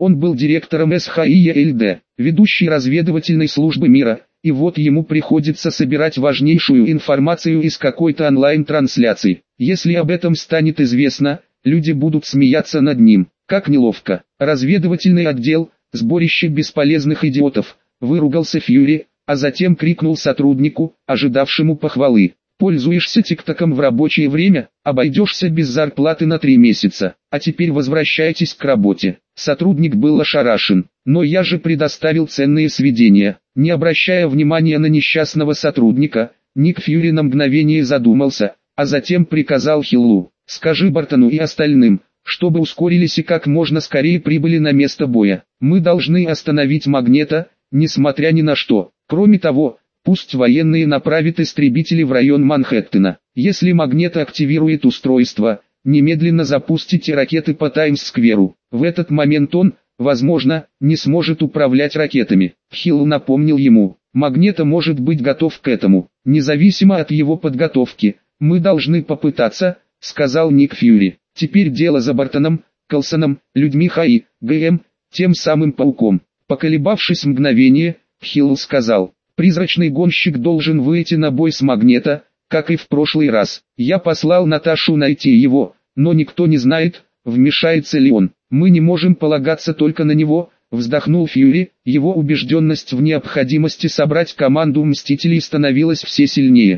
Он был директором СХИЕЛД, ведущей разведывательной службы мира, и вот ему приходится собирать важнейшую информацию из какой-то онлайн-трансляции. Если об этом станет известно, люди будут смеяться над ним. Как неловко. Разведывательный отдел, сборище бесполезных идиотов, выругался Фьюри, а затем крикнул сотруднику, ожидавшему похвалы. Пользуешься ТикТоком в рабочее время, обойдешься без зарплаты на 3 месяца, а теперь возвращайтесь к работе. Сотрудник был ошарашен, но я же предоставил ценные сведения. Не обращая внимания на несчастного сотрудника, Ник Фьюри на мгновение задумался, а затем приказал Хиллу: «Скажи Бартону и остальным, чтобы ускорились и как можно скорее прибыли на место боя. Мы должны остановить Магнето, несмотря ни на что. Кроме того, пусть военные направят истребители в район Манхэттена. Если Магнето активирует устройство, немедленно запустите ракеты по Таймс-скверу. В этот момент он, возможно, не сможет управлять ракетами». Хилл напомнил ему: «Магнето может быть готов к этому. Независимо от его подготовки, мы должны попытаться», — сказал Ник Фьюри. «Теперь дело за Бартоном, Колсоном, людьми ХАИ, ГМ, тем самым пауком». Поколебавшись мгновение, Хилл сказал: «Призрачный гонщик должен выйти на бой с Магнето, как и в прошлый раз. Я послал Наташу найти его, но никто не знает, вмешается ли он. Мы не можем полагаться только на него», — вздохнул Фьюри. Его убежденность в необходимости собрать команду Мстителей становилась все сильнее.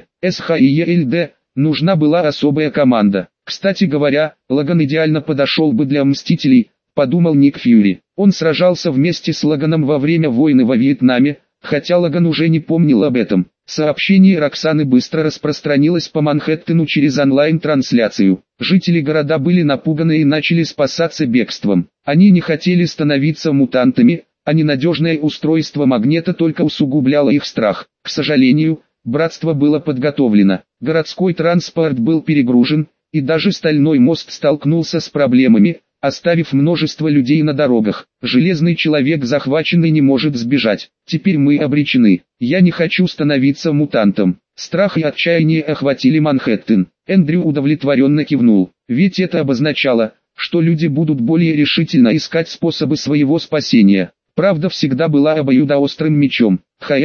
СХИЕЛД нужна была особая команда. «Кстати говоря, Логан идеально подошел бы для Мстителей», — подумал Ник Фьюри. Он сражался вместе с Логаном во время войны во Вьетнаме, хотя Логан уже не помнил об этом. Сообщение Роксаны быстро распространилось по Манхэттену через онлайн-трансляцию. Жители города были напуганы и начали спасаться бегством. Они не хотели становиться мутантами, а ненадежное устройство Магнето только усугубляло их страх. К сожалению, братство было подготовлено. Городской транспорт был перегружен, и даже стальной мост столкнулся с проблемами, оставив множество людей на дорогах. Железный человек захваченный не может сбежать. Теперь мы обречены. Я не хочу становиться мутантом. Страх и отчаяние охватили Манхэттен. Эндрю удовлетворенно кивнул. Ведь это обозначало, что люди будут более решительно искать способы своего спасения. Правда всегда была обоюдоострым мечом.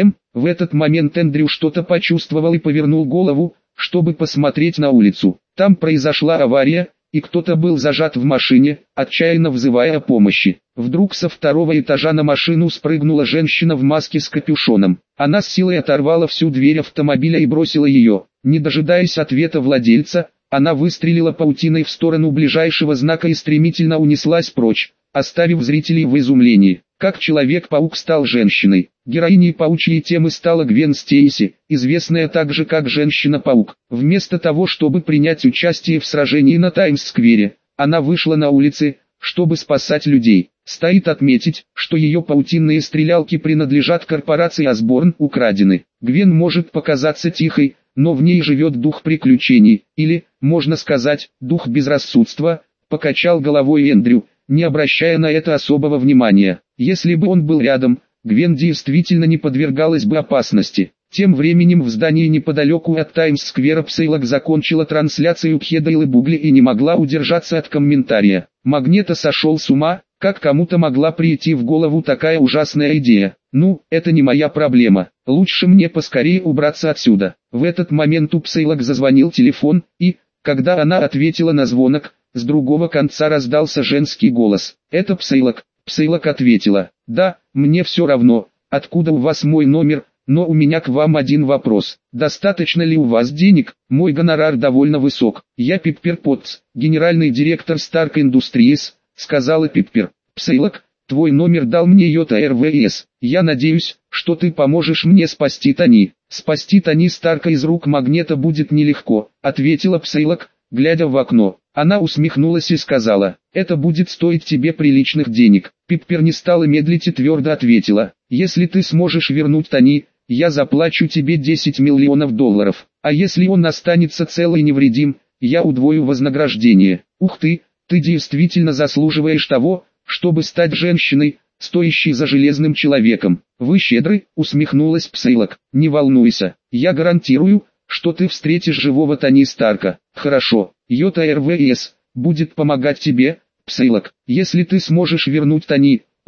В этот момент Эндрю что-то почувствовал и повернул голову, чтобы посмотреть на улицу. Там произошла авария, и кто-то был зажат в машине, отчаянно взывая о помощи. Вдруг со 2-го этажа на машину спрыгнула женщина в маске с капюшоном. Она с силой оторвала всю дверь автомобиля и бросила ее. Не дожидаясь ответа владельца, она выстрелила паутиной в сторону ближайшего знака и стремительно унеслась прочь, оставив зрителей в изумлении. Как Человек-паук стал женщиной. Героиней паучьей темы стала Гвен Стейси, известная также как Женщина-паук. Вместо того, чтобы принять участие в сражении на Таймс-сквере, она вышла на улицы, чтобы спасать людей. Стоит отметить, что ее паутинные стрелялки принадлежат корпорации Осборн, украдены. Гвен может показаться тихой, но в ней живет дух приключений, или, можно сказать, дух безрассудства, покачал головой Эндрю, не обращая на это особого внимания. Если бы он был рядом, Гвен действительно не подвергалась бы опасности. Тем временем в здании неподалеку от Таймс-сквера Псейлок закончила трансляцию Кхедайлы Бугли и не могла удержаться от комментария. Магнето сошел с ума, как кому-то могла прийти в голову такая ужасная идея. Ну, это не моя проблема, лучше мне поскорее убраться отсюда. В этот момент у Псейлок зазвонил телефон, и, когда она ответила на звонок, с другого конца раздался женский голос. «Это Псейлок». Псейлок ответила: «Да, мне все равно, откуда у вас мой номер, но у меня к вам один вопрос. Достаточно ли у вас денег? Мой гонорар довольно высок. Я Пиппер Поттс, генеральный директор Stark Industries», — сказала Пиппер. «Псейлок, твой номер дал мне Йота РВС. Я надеюсь, что ты поможешь мне спасти Тони». «Спасти Тони Старка из рук Магнето будет нелегко», — ответила Псейлок, глядя в окно. Она усмехнулась и сказала: «Это будет стоить тебе приличных денег». Пиппер не стала медлить и твердо ответила: «Если ты сможешь вернуть Тони, я заплачу тебе $10 миллионов, а если он останется цел и невредим, я удвою вознаграждение». «Ух ты, ты действительно заслуживаешь того, чтобы стать женщиной, стоящей за железным человеком. Вы щедры», — усмехнулась Псейлок. «Не волнуйся, я гарантирую, что ты встретишь живого Тони Старка». «Хорошо, Йота РВС будет помогать тебе, Псейлок. Если ты сможешь вернуть Тони,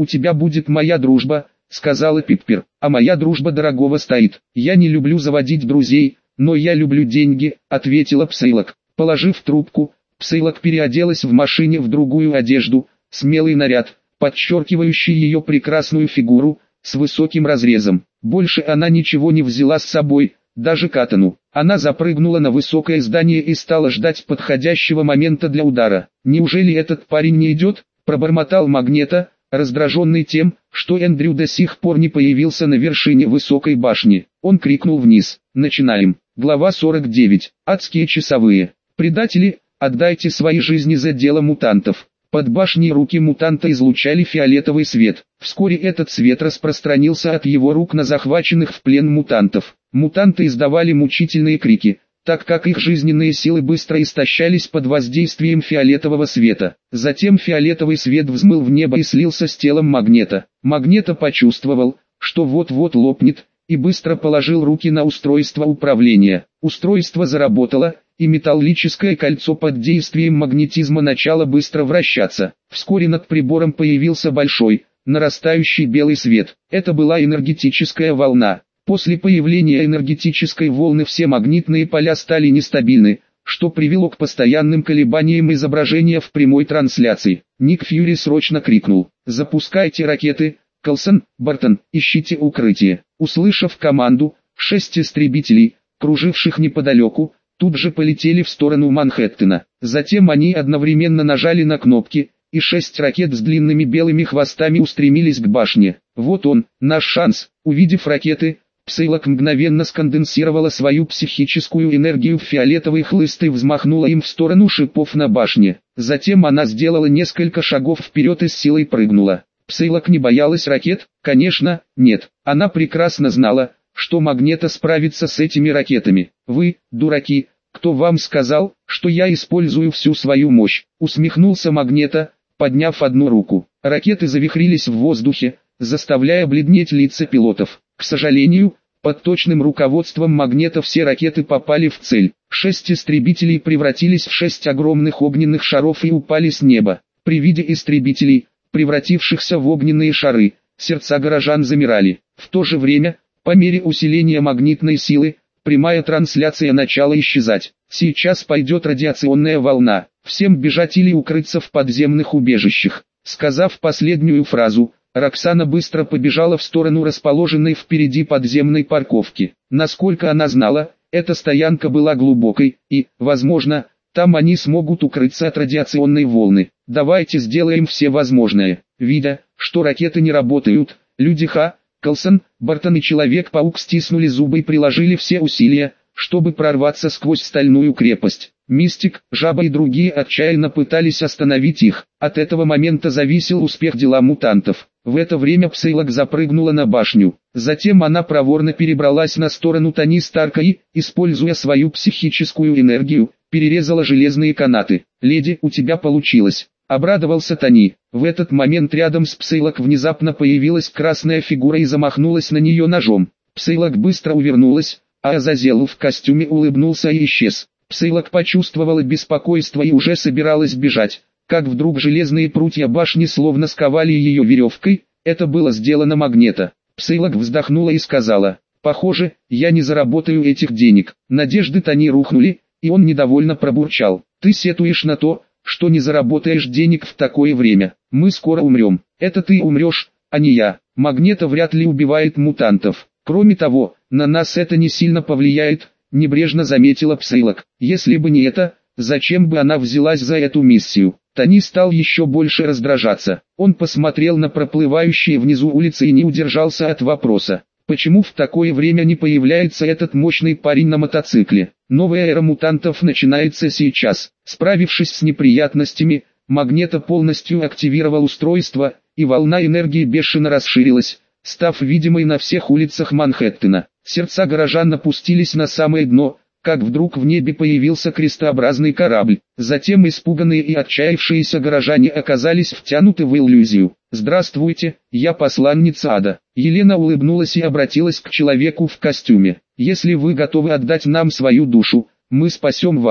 у тебя будет моя дружба», — сказала Пиппер. «А моя дружба дорогого стоит. Я не люблю заводить друзей, но я люблю деньги», — ответила Псейлок. Положив трубку, Псейлок переоделась в машине в другую одежду, смелый наряд, подчеркивающий ее прекрасную фигуру, с высоким разрезом. Больше она ничего не взяла с собой, даже катану. Она запрыгнула на высокое здание и стала ждать подходящего момента для удара. «Неужели этот парень не идет?» – пробормотал Магнето, раздраженный тем, что Эндрю до сих пор не появился на вершине высокой башни. Он крикнул вниз: «Начинаем!» Глава 49. Адские часовые. «Предатели, отдайте свои жизни за дело мутантов». Под башней руки мутанта излучали фиолетовый свет. Вскоре этот свет распространился от его рук на захваченных в плен мутантов. Мутанты издавали мучительные крики, так как их жизненные силы быстро истощались под воздействием фиолетового света. Затем фиолетовый свет взмыл в небо и слился с телом Магнето. Магнето почувствовал, что вот-вот лопнет, и быстро положил руки на устройство управления. Устройство заработало, и металлическое кольцо под действием магнетизма начало быстро вращаться. Вскоре над прибором появился большой, нарастающий белый свет. Это была энергетическая волна. После появления энергетической волны все магнитные поля стали нестабильны, что привело к постоянным колебаниям изображения в прямой трансляции. Ник Фьюри срочно крикнул: «Запускайте ракеты! Колсон, Бартон, ищите укрытие!» Услышав команду, 6 истребителей, круживших неподалеку, тут же полетели в сторону Манхэттена. Затем они одновременно нажали на кнопки, и 6 ракет с длинными белыми хвостами устремились к башне. «Вот он, наш шанс!» Увидев ракеты, Псейлок мгновенно сконденсировала свою психическую энергию в фиолетовый хлыст и взмахнула им в сторону шипов на башне. Затем она сделала несколько шагов вперед и с силой прыгнула. Псейлок не боялась ракет? Конечно, нет. Она прекрасно знала, что Магнето справится с этими ракетами. «Вы, дураки, кто вам сказал, что я использую всю свою мощь?» Усмехнулся Магнето, подняв одну руку. Ракеты завихрились в воздухе, заставляя бледнеть лица пилотов. К сожалению, под точным руководством Магнето все ракеты попали в цель. 6 истребителей превратились в 6 огромных огненных шаров и упали с неба. При виде истребителей, превратившихся в огненные шары, сердца горожан замирали. В то же время, по мере усиления магнитной силы, прямая трансляция начала исчезать. «Сейчас пойдет радиационная волна. Всем бежать или укрыться в подземных убежищах». Сказав последнюю фразу, Роксана быстро побежала в сторону расположенной впереди подземной парковки. Насколько она знала, эта стоянка была глубокой, и, возможно, там они смогут укрыться от радиационной волны. «Давайте сделаем все возможное». Видя, что ракеты не работают, люди Колсон, Бартон и Человек-паук стиснули зубы и приложили все усилия, чтобы прорваться сквозь стальную крепость. Мистик, Жаба и другие отчаянно пытались остановить их. От этого момента зависел успех дела мутантов. В это время Псейлок запрыгнула на башню. Затем она проворно перебралась на сторону Тони Старка и, используя свою психическую энергию, перерезала железные канаты. «Леди, у тебя получилось!» — обрадовался Тони. В этот момент рядом с Псейлок внезапно появилась красная фигура и замахнулась на нее ножом. Псейлок быстро увернулась, а Азазел в костюме улыбнулся и исчез. Псейлок почувствовала беспокойство и уже собиралась бежать, как вдруг железные прутья башни словно сковали ее веревкой. Это было сделано Магнето. Псейлок вздохнула и сказала: «Похоже, я не заработаю этих денег». Надежды Тони рухнули, и он недовольно пробурчал: «Ты сетуешь на то, что не заработаешь денег в такое время. Мы скоро умрем». «Это ты умрешь, а не я. Магнето вряд ли убивает мутантов. Кроме того, на нас это не сильно повлияет», — небрежно заметила Псейлок. «Если бы не это, зачем бы она взялась за эту миссию?» Тони стал еще больше раздражаться. Он посмотрел на проплывающие внизу улицы и не удержался от вопроса: почему в такое время не появляется этот мощный парень на мотоцикле? Новая эра мутантов начинается сейчас. Справившись с неприятностями, Магнето полностью активировал устройство, и волна энергии бешено расширилась, став видимой на всех улицах Манхэттена. Сердца горожан опустились на самое дно, как вдруг в небе появился крестообразный корабль. Затем испуганные и отчаявшиеся горожане оказались втянуты в иллюзию. «Здравствуйте, я посланница ада». Елена улыбнулась и обратилась к человеку в костюме. «Если вы готовы отдать нам свою душу, мы спасем вас».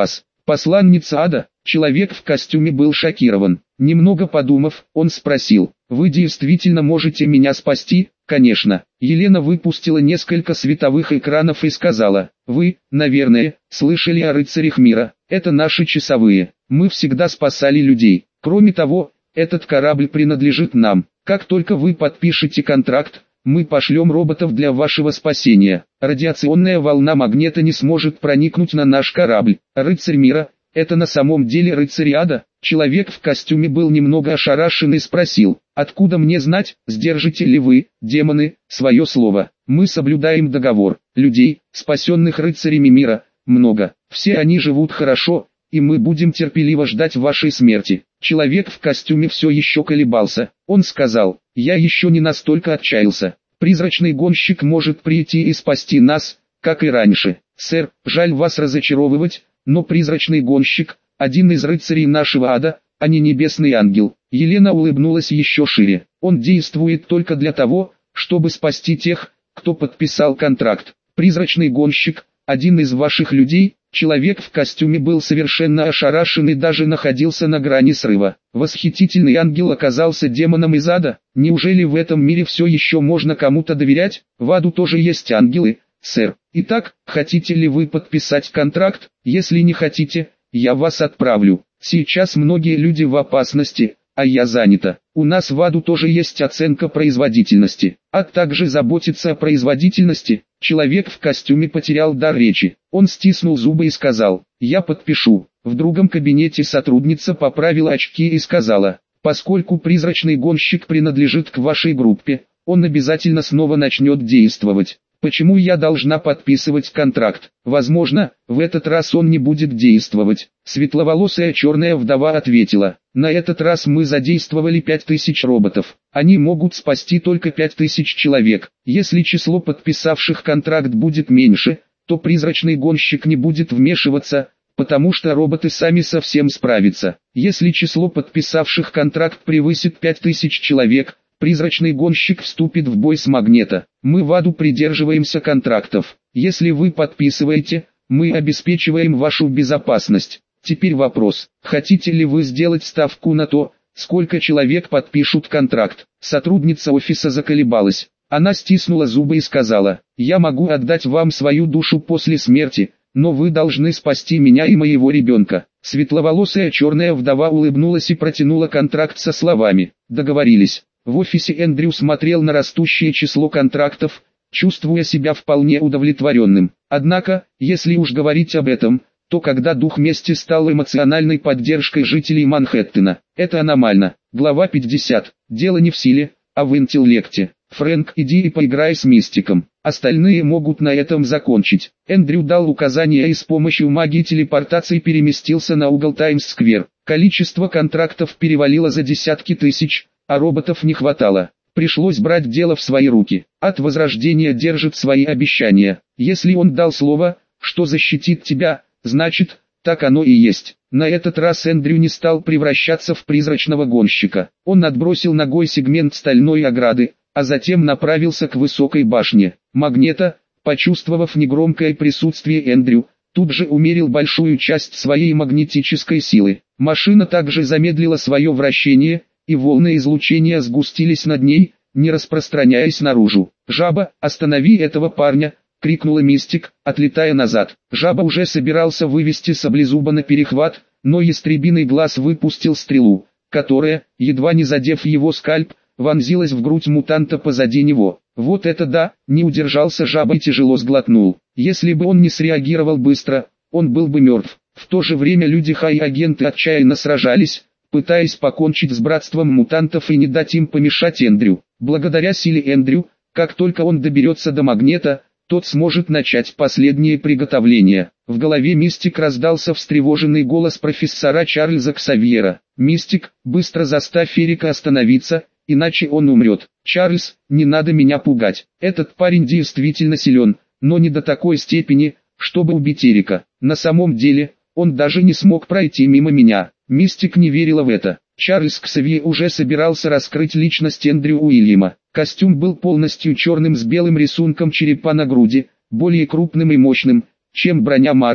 Посланница ада. Человек в костюме был шокирован. Немного подумав, он спросил: «Вы действительно можете меня спасти?» «Конечно». Елена выпустила несколько световых экранов и сказала: «Вы, наверное, слышали о рыцарях мира. Это наши часовые. Мы всегда спасали людей. Кроме того, этот корабль принадлежит нам. Как только вы подпишете контракт, мы пошлем роботов для вашего спасения. Радиационная волна магнета не сможет проникнуть на наш корабль. Рыцарь мира — это на самом деле рыцарь ада?» Человек в костюме был немного ошарашен и спросил: «Откуда мне знать, сдержите ли вы, демоны, свое слово? Мы соблюдаем договор. Людей, спасенных рыцарями мира, много. Все они живут хорошо, и мы будем терпеливо ждать вашей смерти». Человек в костюме все еще колебался. Он сказал: «Я еще не настолько отчаялся. Призрачный гонщик может прийти и спасти нас, как и раньше. Сэр, жаль вас разочаровывать, но призрачный гонщик — один из рыцарей нашего ада, а не небесный ангел». Елена улыбнулась еще шире. «Он действует только для того, чтобы спасти тех, кто подписал контракт. Призрачный гонщик — один из ваших людей». Человек в костюме был совершенно ошарашен и даже находился на грани срыва. Восхитительный ангел оказался демоном из ада. Неужели в этом мире все еще можно кому-то доверять? В аду тоже есть ангелы, сэр. Итак, хотите ли вы подписать контракт? Если не хотите, я вас отправлю. Сейчас многие люди в опасности, а я занята. У нас в аду тоже есть оценка производительности. Ад также заботится о производительности. Человек в костюме потерял дар речи. Он стиснул зубы и сказал: «Я подпишу». В другом кабинете сотрудница поправила очки и сказала: «Поскольку призрачный гонщик принадлежит к вашей группе, он обязательно снова начнет действовать. Почему я должна подписывать контракт? Возможно, в этот раз он не будет действовать». Светловолосая черная вдова ответила: «На этот раз мы задействовали 5000 роботов. Они могут спасти только 5000 человек. Если число подписавших контракт будет меньше, то призрачный гонщик не будет вмешиваться, потому что роботы сами совсем справятся. Если число подписавших контракт превысит 5000 человек, призрачный гонщик вступит в бой с магнета. Мы в аду придерживаемся контрактов. Если вы подписываете, мы обеспечиваем вашу безопасность. Теперь вопрос: хотите ли вы сделать ставку на то, сколько человек подпишут контракт?» Сотрудница офиса заколебалась. Она стиснула зубы и сказала: «Я могу отдать вам свою душу после смерти, но вы должны спасти меня и моего ребенка». Светловолосая черная вдова улыбнулась и протянула контракт со словами: «Договорились». В офисе Эндрю смотрел на растущее число контрактов, чувствуя себя вполне удовлетворенным. Однако, если уж говорить об этом, то когда дух мести стал эмоциональной поддержкой жителей Манхэттена, это аномально. Глава 50. Дело не в силе, а в интеллекте. Фрэнк, иди и поиграй с мистиком. Остальные могут на этом закончить. Эндрю дал указания и с помощью магии телепортации переместился на угол Таймс-сквер. Количество контрактов перевалило за десятки тысяч, а роботов не хватало. Пришлось брать дело в свои руки. Ад Возрождения держит свои обещания. Если он дал слово, что защитит тебя, значит, так оно и есть. На этот раз Эндрю не стал превращаться в призрачного гонщика. Он отбросил ногой сегмент стальной ограды, а затем направился к высокой башне. Магнета, почувствовав негромкое присутствие Эндрю, тут же умерил большую часть своей магнетической силы. Машина также замедлила свое вращение, и волны излучения сгустились над ней, не распространяясь наружу. «Жаба, останови этого парня!» — крикнула Мистик, отлетая назад. Жаба уже собирался вывести саблезуба на перехват, но ястребиный глаз выпустил стрелу, которая, едва не задев его скальп, вонзилась в грудь мутанта позади него. Вот это да, не удержался жаба и тяжело сглотнул. Если бы он не среагировал быстро, он был бы мертв. В то же время люди Хай-агенты отчаянно сражались, пытаясь покончить с братством мутантов и не дать им помешать Эндрю. Благодаря силе Эндрю, как только он доберется до магнета, тот сможет начать последние приготовления. В голове Мистик раздался встревоженный голос профессора Чарльза Ксавьера. «Мистик, быстро заставь Эрика остановиться, иначе он умрет». «Чарльз, не надо меня пугать. Этот парень действительно силен, но не до такой степени, чтобы убить Эрика. На самом деле, он даже не смог пройти мимо меня». Мистик не верила в это. Чарльз Ксавье уже собирался раскрыть личность Эндрю Уильяма. Костюм был полностью черным с белым рисунком черепа на груди, более крупным и мощным, чем броня Марка,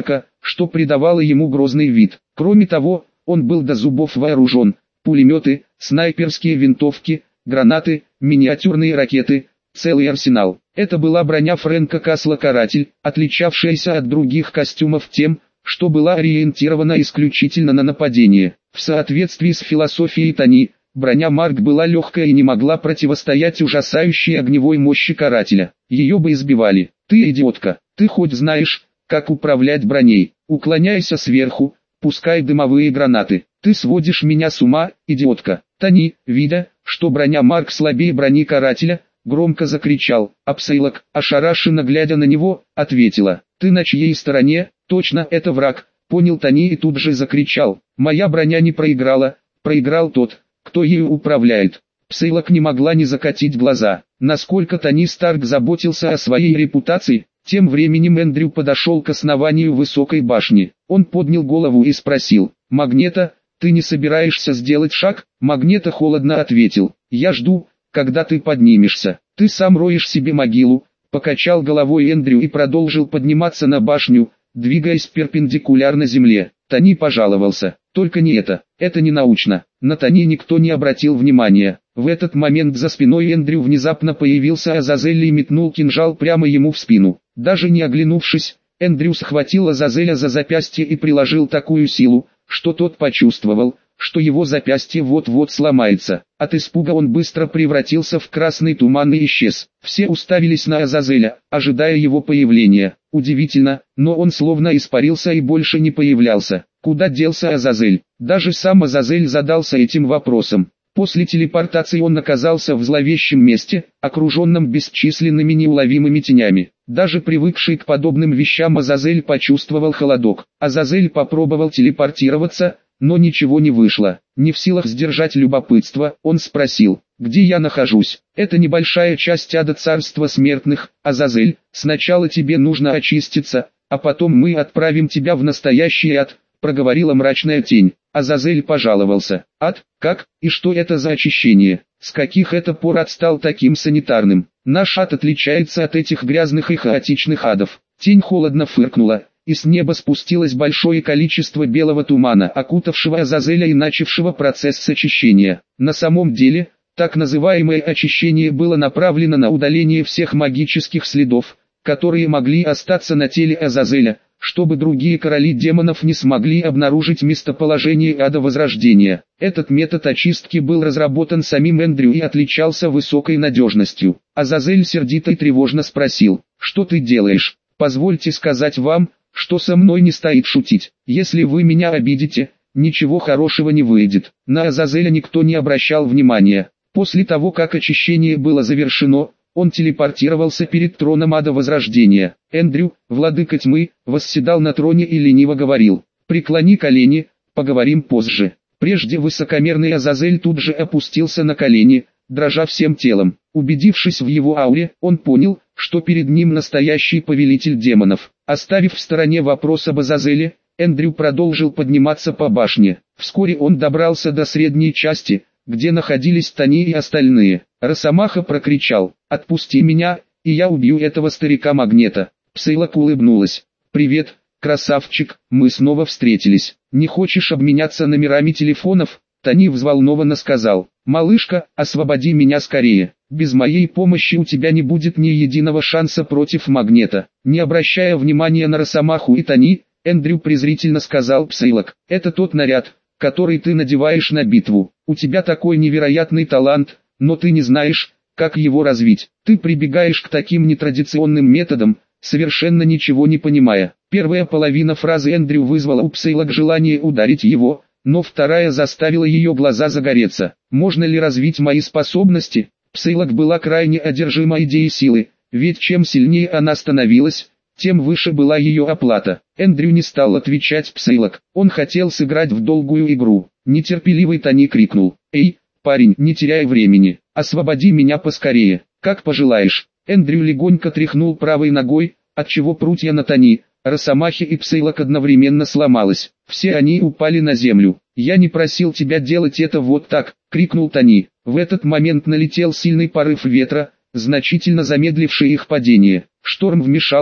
что придавало ему грозный вид. Кроме того, он был до зубов вооружен: пулеметы, снайперские винтовки, гранаты, миниатюрные ракеты, целый арсенал. Это была броня Фрэнка Касла «Каратель», отличавшаяся от других костюмов тем, что была ориентирована исключительно на нападение. В соответствии с философией Тони, броня Марк была легкая и не могла противостоять ужасающей огневой мощи карателя. Ее бы избивали. «Ты идиотка, ты хоть знаешь, как управлять броней? Уклоняйся сверху, пускай дымовые гранаты. Ты сводишь меня с ума, идиотка». Тони, видя, что броня Марк слабее брони карателя, громко закричал, а Псейлок, ошарашенно глядя на него, ответила: «Ты на чьей стороне?» «Точно, это враг», понял Тони и тут же закричал: «Моя броня не проиграла, проиграл тот, кто ею управляет». Псейлок не могла не закатить глаза. Насколько Тони Старк заботился о своей репутации, тем временем Эндрю подошел к основанию высокой башни. Он поднял голову и спросил: «Магнето, ты не собираешься сделать шаг?» Магнето холодно ответил: «Я жду, когда ты поднимешься. Ты сам роешь себе могилу». Покачал головой Эндрю и продолжил подниматься на башню, двигаясь перпендикулярно земле. Тони пожаловался: «Только не это не научно». На Тони никто не обратил внимания. В этот момент за спиной Эндрю внезапно появился Азазель и метнул кинжал прямо ему в спину. Даже не оглянувшись, Эндрю схватил Азазеля за запястье и приложил такую силу, что тот почувствовал, что его запястье вот-вот сломается. От испуга он быстро превратился в красный туман и исчез. Все уставились на Азазеля, ожидая его появления. Удивительно, но он словно испарился и больше не появлялся. Куда делся Азазель? Даже сам Азазель задался этим вопросом. После телепортации он оказался в зловещем месте, окруженном бесчисленными неуловимыми тенями. Даже привыкший к подобным вещам Азазель почувствовал холодок. Азазель попробовал телепортироваться, но ничего не вышло. Не в силах сдержать любопытство, он спросил: «Где я нахожусь?» «Это небольшая часть ада царства смертных, Азазель. Сначала тебе нужно очиститься, а потом мы отправим тебя в настоящий ад», проговорила мрачная тень. Азазель пожаловался: «Ад? Как? И что это за очищение? С каких это пор ад стал таким санитарным? Наш ад отличается от этих грязных и хаотичных адов». Тень холодно фыркнула, и с неба спустилось большое количество белого тумана, окутавшего Азазеля и начавшего процесс очищения. На самом деле, так называемое очищение было направлено на удаление всех магических следов, которые могли остаться на теле Азазеля, чтобы другие короли демонов не смогли обнаружить местоположение ада Возрождения. Этот метод очистки был разработан самим Эндрю и отличался высокой надежностью. Азазель сердито и тревожно спросил: «Что ты делаешь? Позвольте сказать вам, что со мной не стоит шутить. Если вы меня обидите, ничего хорошего не выйдет». На Азазеля никто не обращал внимания. После того, как очищение было завершено, он телепортировался перед троном ада Возрождения. Эндрю, владыка тьмы, восседал на троне и лениво говорил: «Преклони колени, поговорим позже». Прежде высокомерный Азазель тут же опустился на колени, дрожа всем телом. Убедившись в его ауре, он понял, что перед ним настоящий повелитель демонов. Оставив в стороне вопрос об Азазеле, Эндрю продолжил подниматься по башне. Вскоре он добрался до средней части, где находились Тони и остальные. Росомаха прокричал: «Отпусти меня, и я убью этого старика Магнето». Псейлок улыбнулась: «Привет, красавчик, мы снова встретились. Не хочешь обменяться номерами телефонов?» Тони взволнованно сказал: «Малышка, освободи меня скорее. Без моей помощи у тебя не будет ни единого шанса против Магнето». Не обращая внимания на Росомаху и Тони, Эндрю презрительно сказал Псейлок: «Это тот наряд, который ты надеваешь на битву. У тебя такой невероятный талант, но ты не знаешь, как его развить. Ты прибегаешь к таким нетрадиционным методам, совершенно ничего не понимая». Первая половина фразы Эндрю вызвала у Псейлок желание ударить его, но вторая заставила ее глаза загореться. «Можно ли развить мои способности?» Псейлок была крайне одержима идеей силы, ведь чем сильнее она становилась, тем выше была ее оплата. Эндрю не стал отвечать Псейлок. Он хотел сыграть в долгую игру. Нетерпеливый Тони крикнул: «Эй, парень, не теряй времени, освободи меня поскорее». «Как пожелаешь». Эндрю легонько тряхнул правой ногой, отчего прутья на Тони, Росомахе и Псейлок одновременно сломалось. Все они упали на землю. «Я не просил тебя делать это вот так», — крикнул Тони. В этот момент налетел сильный порыв ветра, значительно замедливший их падение. Шторм вмешалась,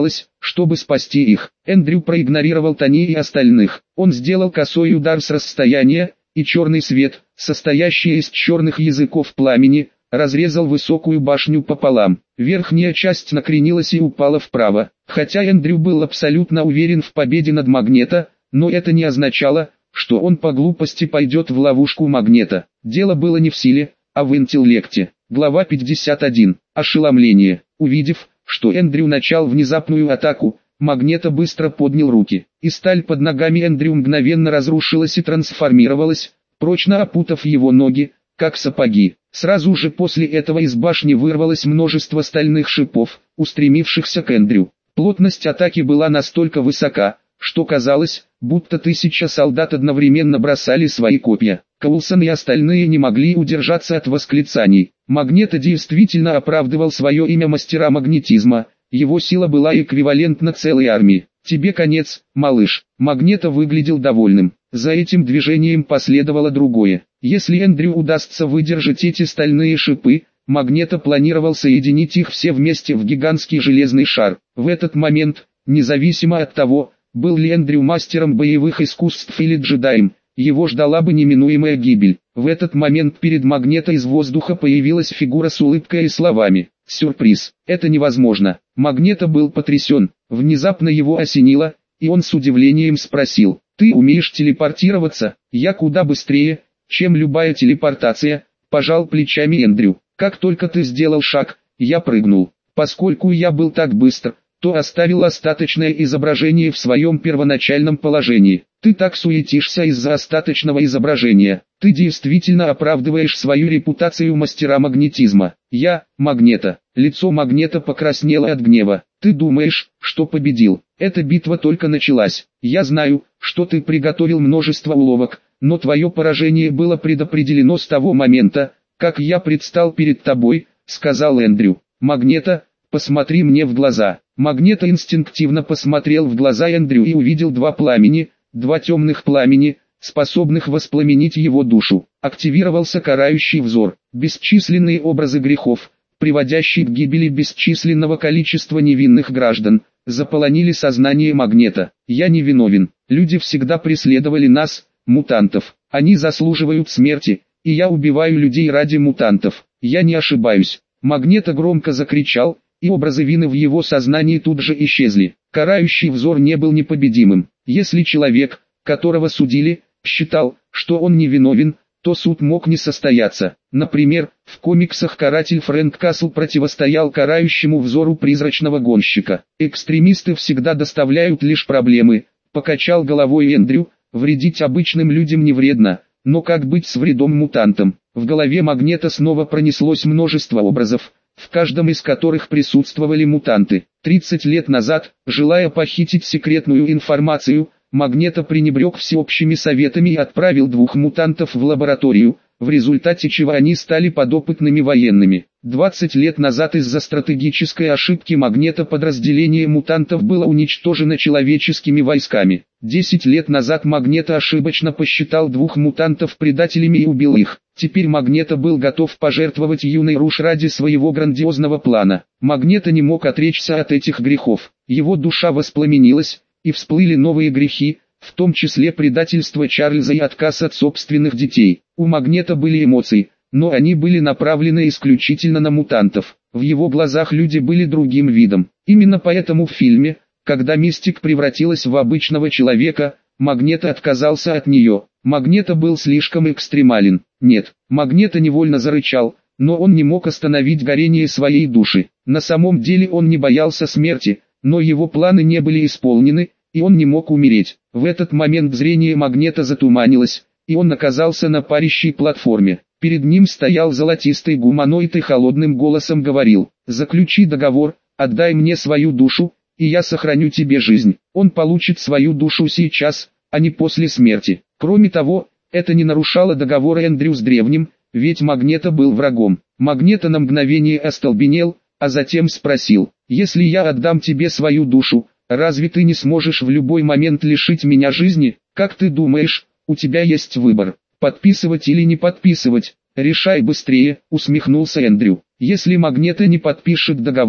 чтобы спасти их. Эндрю проигнорировал Тони и остальных. Он сделал косой удар с расстояния, и черный свет, состоящий из черных языков пламени, разрезал высокую башню пополам. Верхняя часть накренилась и упала вправо. Хотя Эндрю был абсолютно уверен в победе над Магнето, но это не означало, что он по глупости пойдет в ловушку Магнето. Дело было не в силе, а в интеллекте. Глава 51. Ошеломление. Увидев, что Эндрю начал внезапную атаку, Магнето быстро поднял руки, и сталь под ногами Эндрю мгновенно разрушилась и трансформировалась, прочно опутав его ноги, как сапоги. Сразу же после этого из башни вырвалось множество стальных шипов, устремившихся к Эндрю. Плотность атаки была настолько высока, что казалось, будто 1000 солдат одновременно бросали свои копья. Коулсон и остальные не могли удержаться от восклицаний. Магнето действительно оправдывал свое имя мастера магнетизма, его сила была эквивалентна целой армии. «Тебе конец, малыш». Магнето выглядел довольным. За этим движением последовало другое. Если Эндрю удастся выдержать эти стальные шипы, Магнето планировал соединить их все вместе в гигантский железный шар. В этот момент, независимо от того, был ли Эндрю мастером боевых искусств или джедаем, его ждала бы неминуемая гибель. В этот момент перед Магнето из воздуха появилась фигура с улыбкой и словами: «Сюрприз, это невозможно». Магнето был потрясен, внезапно его осенило, и он с удивлением спросил: «Ты умеешь телепортироваться?» «Я куда быстрее, чем любая телепортация», – пожал плечами Эндрю. «Как только ты сделал шаг, я прыгнул. Поскольку я был так быстр, то оставил остаточное изображение в своем первоначальном положении. Ты так суетишься из-за остаточного изображения. Ты действительно оправдываешь свою репутацию мастера магнетизма. Я, Магнето». Лицо Магнето покраснело от гнева. «Ты думаешь, что победил? Эта битва только началась. Я знаю, что ты приготовил множество уловок, но твое поражение было предопределено с того момента, как я предстал перед тобой», — сказал Эндрю. «Магнето, посмотри мне в глаза». Магнето инстинктивно посмотрел в глаза Эндрю и увидел два пламени, два темных пламени, способных воспламенить его душу. Активировался карающий взор. Бесчисленные образы грехов, приводящие к гибели бесчисленного количества невинных граждан, заполонили сознание Магнето. «Я не виновен. Люди всегда преследовали нас, мутантов. Они заслуживают смерти, и я убиваю людей ради мутантов. Я не ошибаюсь». Магнето громко закричал, и образы вины в его сознании тут же исчезли. Карающий взор не был непобедимым. Если человек, которого судили, считал, что он невиновен, то суд мог не состояться. Например, в комиксах каратель Фрэнк Касл противостоял карающему взору призрачного гонщика. «Экстремисты всегда доставляют лишь проблемы», — покачал головой Эндрю. «Вредить обычным людям не вредно, но как быть с вредом мутантам?» В голове Магнето снова пронеслось множество образов, в каждом из которых присутствовали мутанты. 30 лет назад, желая похитить секретную информацию, Магнето пренебрег всеобщими советами и отправил 2 мутантов в лабораторию, в результате чего они стали подопытными военными. 20 лет назад из-за стратегической ошибки Магнето подразделение мутантов было уничтожено человеческими войсками. 10 лет назад Магнето ошибочно посчитал 2 мутантов предателями и убил их. Теперь Магнето был готов пожертвовать юной Руш ради своего грандиозного плана. Магнето не мог отречься от этих грехов. Его душа воспламенилась, и всплыли новые грехи, в том числе предательство Чарльза и отказ от собственных детей. У Магнето были эмоции, но они были направлены исключительно на мутантов. В его глазах люди были другим видом. Именно поэтому в фильме, когда Мистик превратилась в обычного человека, Магнето отказался от нее. Магнето был слишком экстремален. Нет, Магнето невольно зарычал, но он не мог остановить горение своей души. На самом деле он не боялся смерти, но его планы не были исполнены, и он не мог умереть. В этот момент зрение Магнето затуманилось, и он оказался на парящей платформе. Перед ним стоял золотистый гуманоид и холодным голосом говорил: «Заключи договор, отдай мне свою душу, и я сохраню тебе жизнь». Он получит свою душу сейчас, а не после смерти. Кроме того, это не нарушало договора Эндрю с Древним, ведь Магнето был врагом. Магнето на мгновение остолбенел, а затем спросил: «Если я отдам тебе свою душу, разве ты не сможешь в любой момент лишить меня жизни? Как ты думаешь, у тебя есть выбор, подписывать или не подписывать? Решай быстрее», — усмехнулся Эндрю. «Если Магнето не подпишет договор,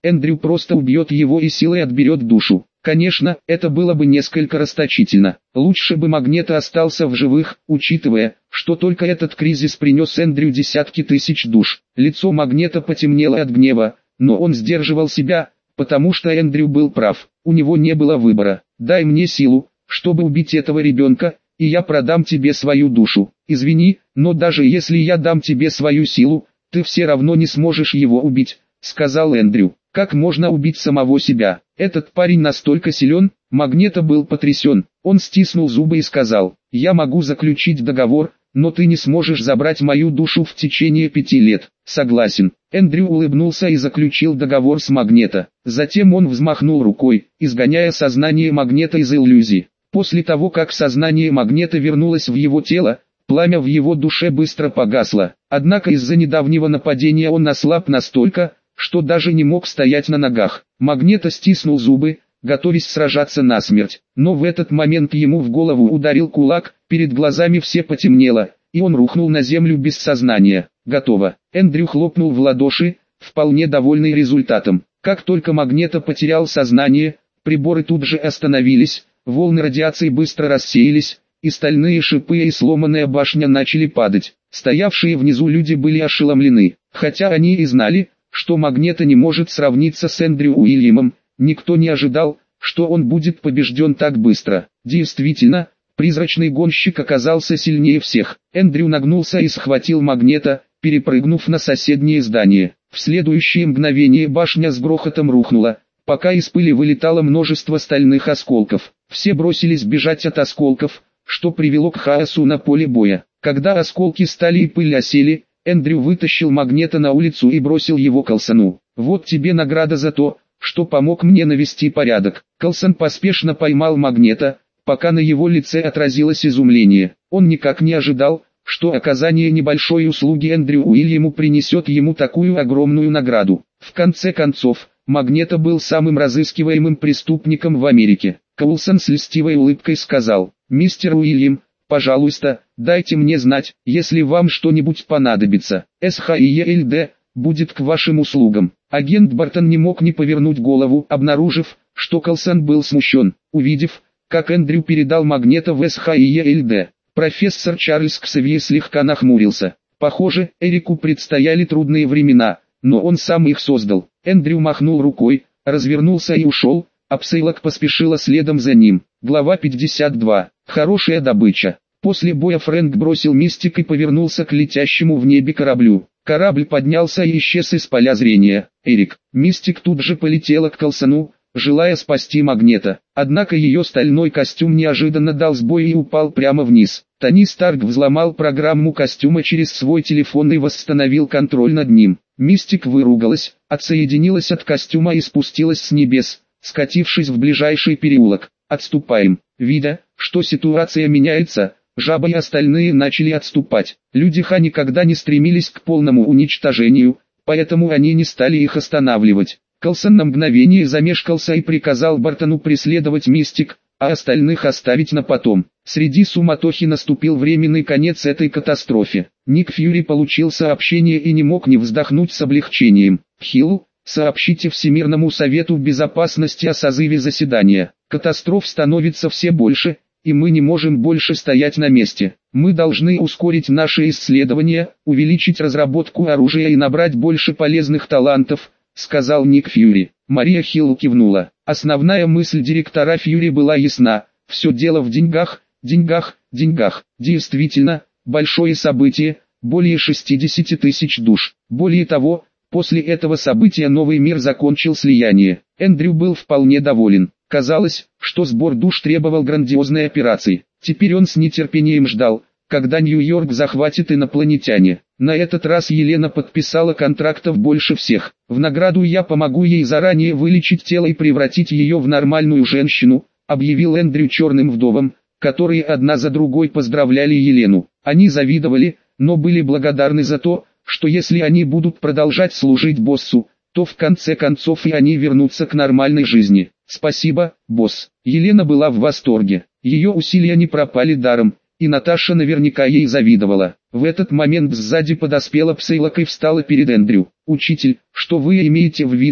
Эндрю просто убьет его и силой отберет душу. Конечно, это было бы несколько расточительно. Лучше бы Магнето остался в живых, учитывая, что только этот кризис принес Эндрю десятки тысяч душ. Лицо Магнето потемнело от гнева, но он сдерживал себя, потому что Эндрю был прав. У него не было выбора. «Дай мне силу, чтобы убить этого ребенка, и я продам тебе свою душу. Извини, но даже если я дам тебе свою силу, ты все равно не сможешь его убить», — сказал Эндрю. «Как можно убить самого себя? Этот парень настолько силен?» Магнето был потрясен. Он стиснул зубы и сказал: «Я могу заключить договор, но ты не сможешь забрать мою душу в течение 5 лет». «Согласен». Эндрю улыбнулся и заключил договор с Магнето. Затем он взмахнул рукой, изгоняя сознание Магнето из иллюзии. После того, как сознание Магнето вернулось в его тело, пламя в его душе быстро погасло. Однако из-за недавнего нападения он ослаб настолько, что даже не мог стоять на ногах. Магнето стиснул зубы, готовясь сражаться насмерть. Но в этот момент ему в голову ударил кулак, перед глазами все потемнело, и он рухнул на землю без сознания. «Готово». Эндрю хлопнул в ладоши, вполне довольный результатом. Как только Магнето потерял сознание, приборы тут же остановились, волны радиации быстро рассеялись, и стальные шипы и сломанная башня начали падать. Стоявшие внизу люди были ошеломлены. Хотя они и знали, что Магнето не может сравниться с Эндрю Уильямом, никто не ожидал, что он будет побежден так быстро. Действительно, призрачный гонщик оказался сильнее всех. Эндрю нагнулся и схватил Магнето, перепрыгнув на соседнее здание. В следующее мгновение башня с грохотом рухнула, пока из пыли вылетало множество стальных осколков. Все бросились бежать от осколков, что привело к хаосу на поле боя. Когда осколки стали и пыль осели, Эндрю вытащил Магнето на улицу и бросил его Колсону. «Вот тебе награда за то, что помог мне навести порядок». Колсон поспешно поймал Магнето, пока на его лице отразилось изумление. Он никак не ожидал, что оказание небольшой услуги Эндрю Уильяму принесет ему такую огромную награду. В конце концов, Магнето был самым разыскиваемым преступником в Америке. Коулсон с льстивой улыбкой сказал: «Мистер Уильям, пожалуйста, дайте мне знать, если вам что-нибудь понадобится. СХИЕЛД будет к вашим услугам». Агент Бартон не мог не повернуть голову, обнаружив, что Колсон был смущен, увидев, как Эндрю передал Магнето в СХИЕЛД. Профессор Чарльз Ксавье слегка нахмурился. Похоже, Эрику предстояли трудные времена, но он сам их создал. Эндрю махнул рукой, развернулся и ушел, а Псейлок поспешила следом за ним. Глава 52. Хорошая добыча. После боя Фрэнк бросил мистик и повернулся к летящему в небе кораблю. Корабль поднялся и исчез из поля зрения. Эрик. Мистик тут же полетела к Колсону, желая спасти Магнето. Однако ее стальной костюм неожиданно дал сбой и упал прямо вниз. Тони Старк взломал программу костюма через свой телефон и восстановил контроль над ним. Мистик выругалась, отсоединилась от костюма и спустилась с небес, скатившись в ближайший переулок. «Отступаем». Видя, что ситуация меняется, Жаба и остальные начали отступать. Люди Ха никогда не стремились к полному уничтожению, поэтому они не стали их останавливать. Колсон на мгновение замешкался и приказал Бартону преследовать мистик, а остальных оставить на потом. Среди суматохи наступил временный конец этой катастрофе. Ник Фьюри получил сообщение и не мог не вздохнуть с облегчением. «Хилл, сообщите Всемирному Совету Безопасности о созыве заседания. Катастроф становится все больше, и мы не можем больше стоять на месте. Мы должны ускорить наши исследования, увеличить разработку оружия и набрать больше полезных талантов», — сказал Ник Фьюри. Мария Хилл кивнула. Основная мысль директора Фьюри была ясна. Все дело в деньгах, деньгах, деньгах. Действительно, большое событие, более 60 тысяч душ. Более того, после этого события новый мир закончил слияние. Эндрю был вполне доволен. Казалось, что сбор душ требовал грандиозной операции. Теперь он с нетерпением ждал, когда Нью-Йорк захватит инопланетяне. На этот раз Елена подписала контрактов больше всех. В награду я помогу ей заранее вылечить тело и превратить ее в нормальную женщину, объявил Эндрю черным вдовам, которые одна за другой поздравляли Елену. Они завидовали, но были благодарны за то, что если они будут продолжать служить боссу, то в конце концов и они вернутся к нормальной жизни. «Спасибо, босс». Елена была в восторге. Ее усилия не пропали даром, и Наташа наверняка ей завидовала. В этот момент сзади подоспела Псейлок и встала перед Эндрю. «Учитель, что вы имеете в виду,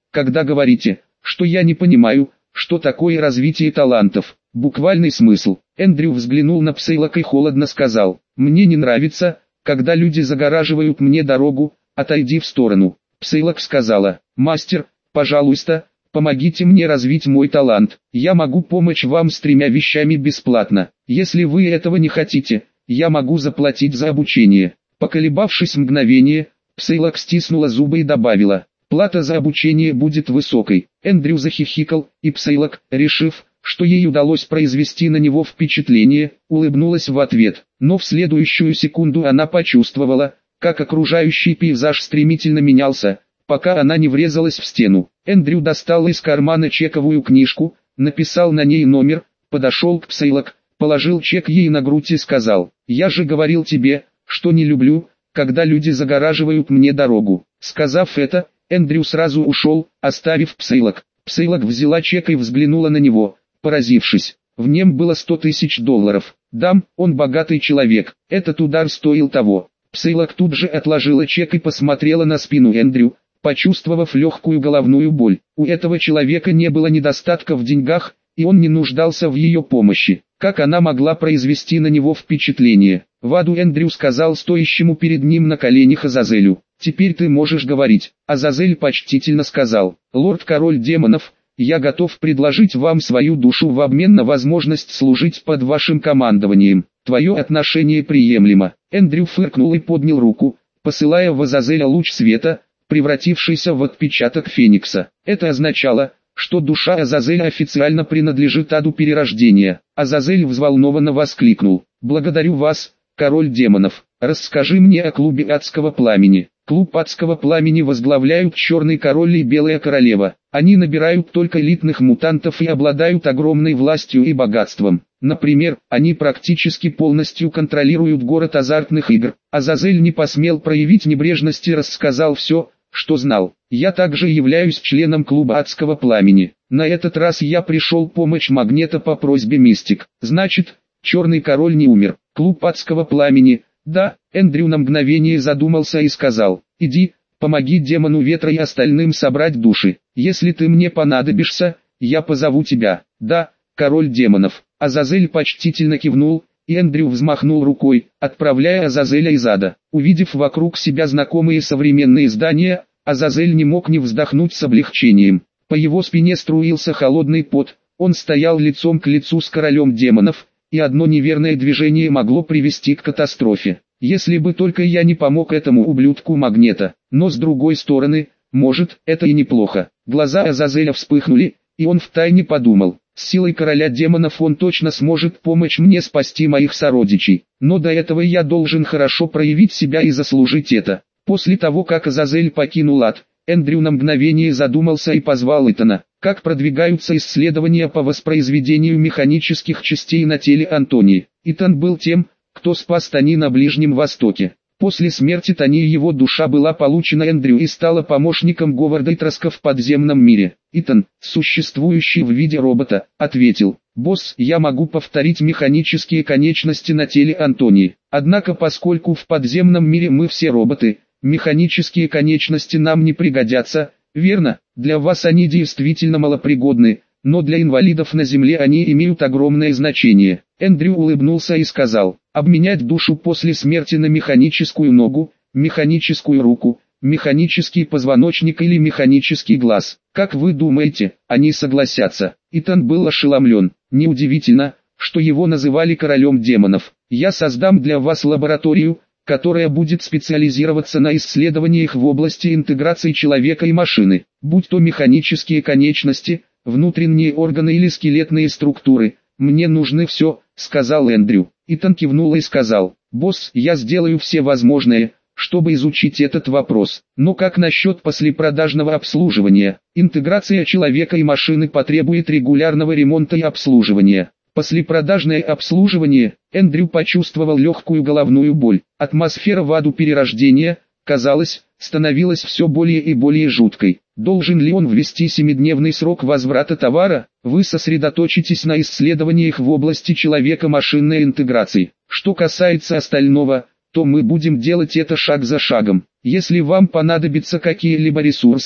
когда говорите, что я не понимаю, что такое развитие талантов. Буквальный смысл. Эндрю взглянул на Псейлока и холодно сказал: «Мне не нравится, когда люди загораживают мне дорогу, отойди в сторону». Псейлок сказала: «Мастер, пожалуйста, помогите мне развить мой талант. Я могу помочь вам с 3 вещами бесплатно. Если вы этого не хотите, я могу заплатить за обучение». Поколебавшись мгновение, Псейлок стиснула зубы и добавила: «Плата за обучение будет высокой». Эндрю захихикал, и Псейлок, решив, что ей удалось произвести на него впечатление, улыбнулась в ответ. Но в следующую секунду она почувствовала, как окружающий пейзаж стремительно менялся, пока она не врезалась в стену. Эндрю достал из кармана чековую книжку, написал на ней номер, подошел к Псейлок, положил чек ей на грудь и сказал: «Я же говорил тебе, что не люблю, когда люди загораживают мне дорогу». Сказав это, Эндрю сразу ушел, оставив Псейлок. Псейлок взяла чек и взглянула на него, поразившись. В нем было $100 000. «Дам, он богатый человек, этот удар стоил того». Псейлок тут же отложила чек и посмотрела на спину Эндрю, почувствовав легкую головную боль. У этого человека не было недостатка в деньгах, и он не нуждался в ее помощи. Как она могла произвести на него впечатление? В аду Эндрю сказал стоящему перед ним на коленях Азазелю: «Теперь ты можешь говорить». Азазель почтительно сказал: «Лорд-король демонов, я готов предложить вам свою душу в обмен на возможность служить под вашим командованием. Твое отношение приемлемо». Эндрю фыркнул и поднял руку, посылая в Азазеля луч света, превратившийся в отпечаток Феникса. Это означало, что душа Азазеля официально принадлежит аду перерождения. Азазель взволнованно воскликнул: «Благодарю вас, король демонов. Расскажи мне о клубе адского пламени». Клуб адского пламени возглавляют Черный король и Белая королева. Они набирают только элитных мутантов и обладают огромной властью и богатством. Например, они практически полностью контролируют город азартных игр. Азазель не посмел проявить небрежность и рассказал все, что знал. «Я также являюсь членом клуба адского пламени. На этот раз я пришел помочь Магнето по просьбе Мистик». «Значит, Черный король не умер». Клуб адского пламени. «Да». Эндрю на мгновение задумался и сказал: «Иди, помоги демону ветра и остальным собрать души. Если ты мне понадобишься, я позову тебя». «Да, король демонов». Азазель почтительно кивнул, и Эндрю взмахнул рукой, отправляя Азазеля из ада. Увидев вокруг себя знакомые современные здания, Азазель не мог не вздохнуть с облегчением. По его спине струился холодный пот, он стоял лицом к лицу с королем демонов, и одно неверное движение могло привести к катастрофе. Если бы только я не помог этому ублюдку Магнето. Но с другой стороны, может, это и неплохо. Глаза Азазеля вспыхнули, и он втайне подумал: с силой короля демонов он точно сможет помочь мне спасти моих сородичей. Но до этого я должен хорошо проявить себя и заслужить это. После того, как Азазель покинул ад, Эндрю на мгновение задумался и позвал Итана. Как продвигаются исследования по воспроизведению механических частей на теле Антонии? Итан был тем, кто спас Тони на Ближнем Востоке. После смерти Тони его душа была получена Эндрю и стала помощником Говарда Итраска в подземном мире. Итан, существующий в виде робота, ответил: «Босс, я могу повторить механические конечности на теле Антонии. Однако поскольку в подземном мире мы все роботы, механические конечности нам не пригодятся, верно? Для вас они действительно малопригодны, но для инвалидов на земле они имеют огромное значение». Эндрю улыбнулся и сказал: «Обменять душу после смерти на механическую ногу, механическую руку, механический позвоночник или механический глаз. Как вы думаете, они согласятся?» Итан был ошеломлен. Неудивительно, что его называли королем демонов. «Я создам для вас лабораторию, которая будет специализироваться на исследованиях в области интеграции человека и машины, будь то механические конечности, внутренние органы или скелетные структуры. Мне нужны все», — сказал Эндрю. Итан кивнул и сказал: «Босс, я сделаю все возможное, чтобы изучить этот вопрос. Но как насчет послепродажного обслуживания? Интеграция человека и машины потребует регулярного ремонта и обслуживания». Послепродажное обслуживание. Эндрю почувствовал легкую головную боль. Атмосфера в аду перерождения, казалось, становилась все более и более жуткой. Должен ли он ввести 7-дневный срок возврата товара? Вы сосредоточитесь на исследованиях в области человека-машинной интеграции. Что касается остального, то мы будем делать это шаг за шагом. Если вам понадобятся какие-либо ресурсы,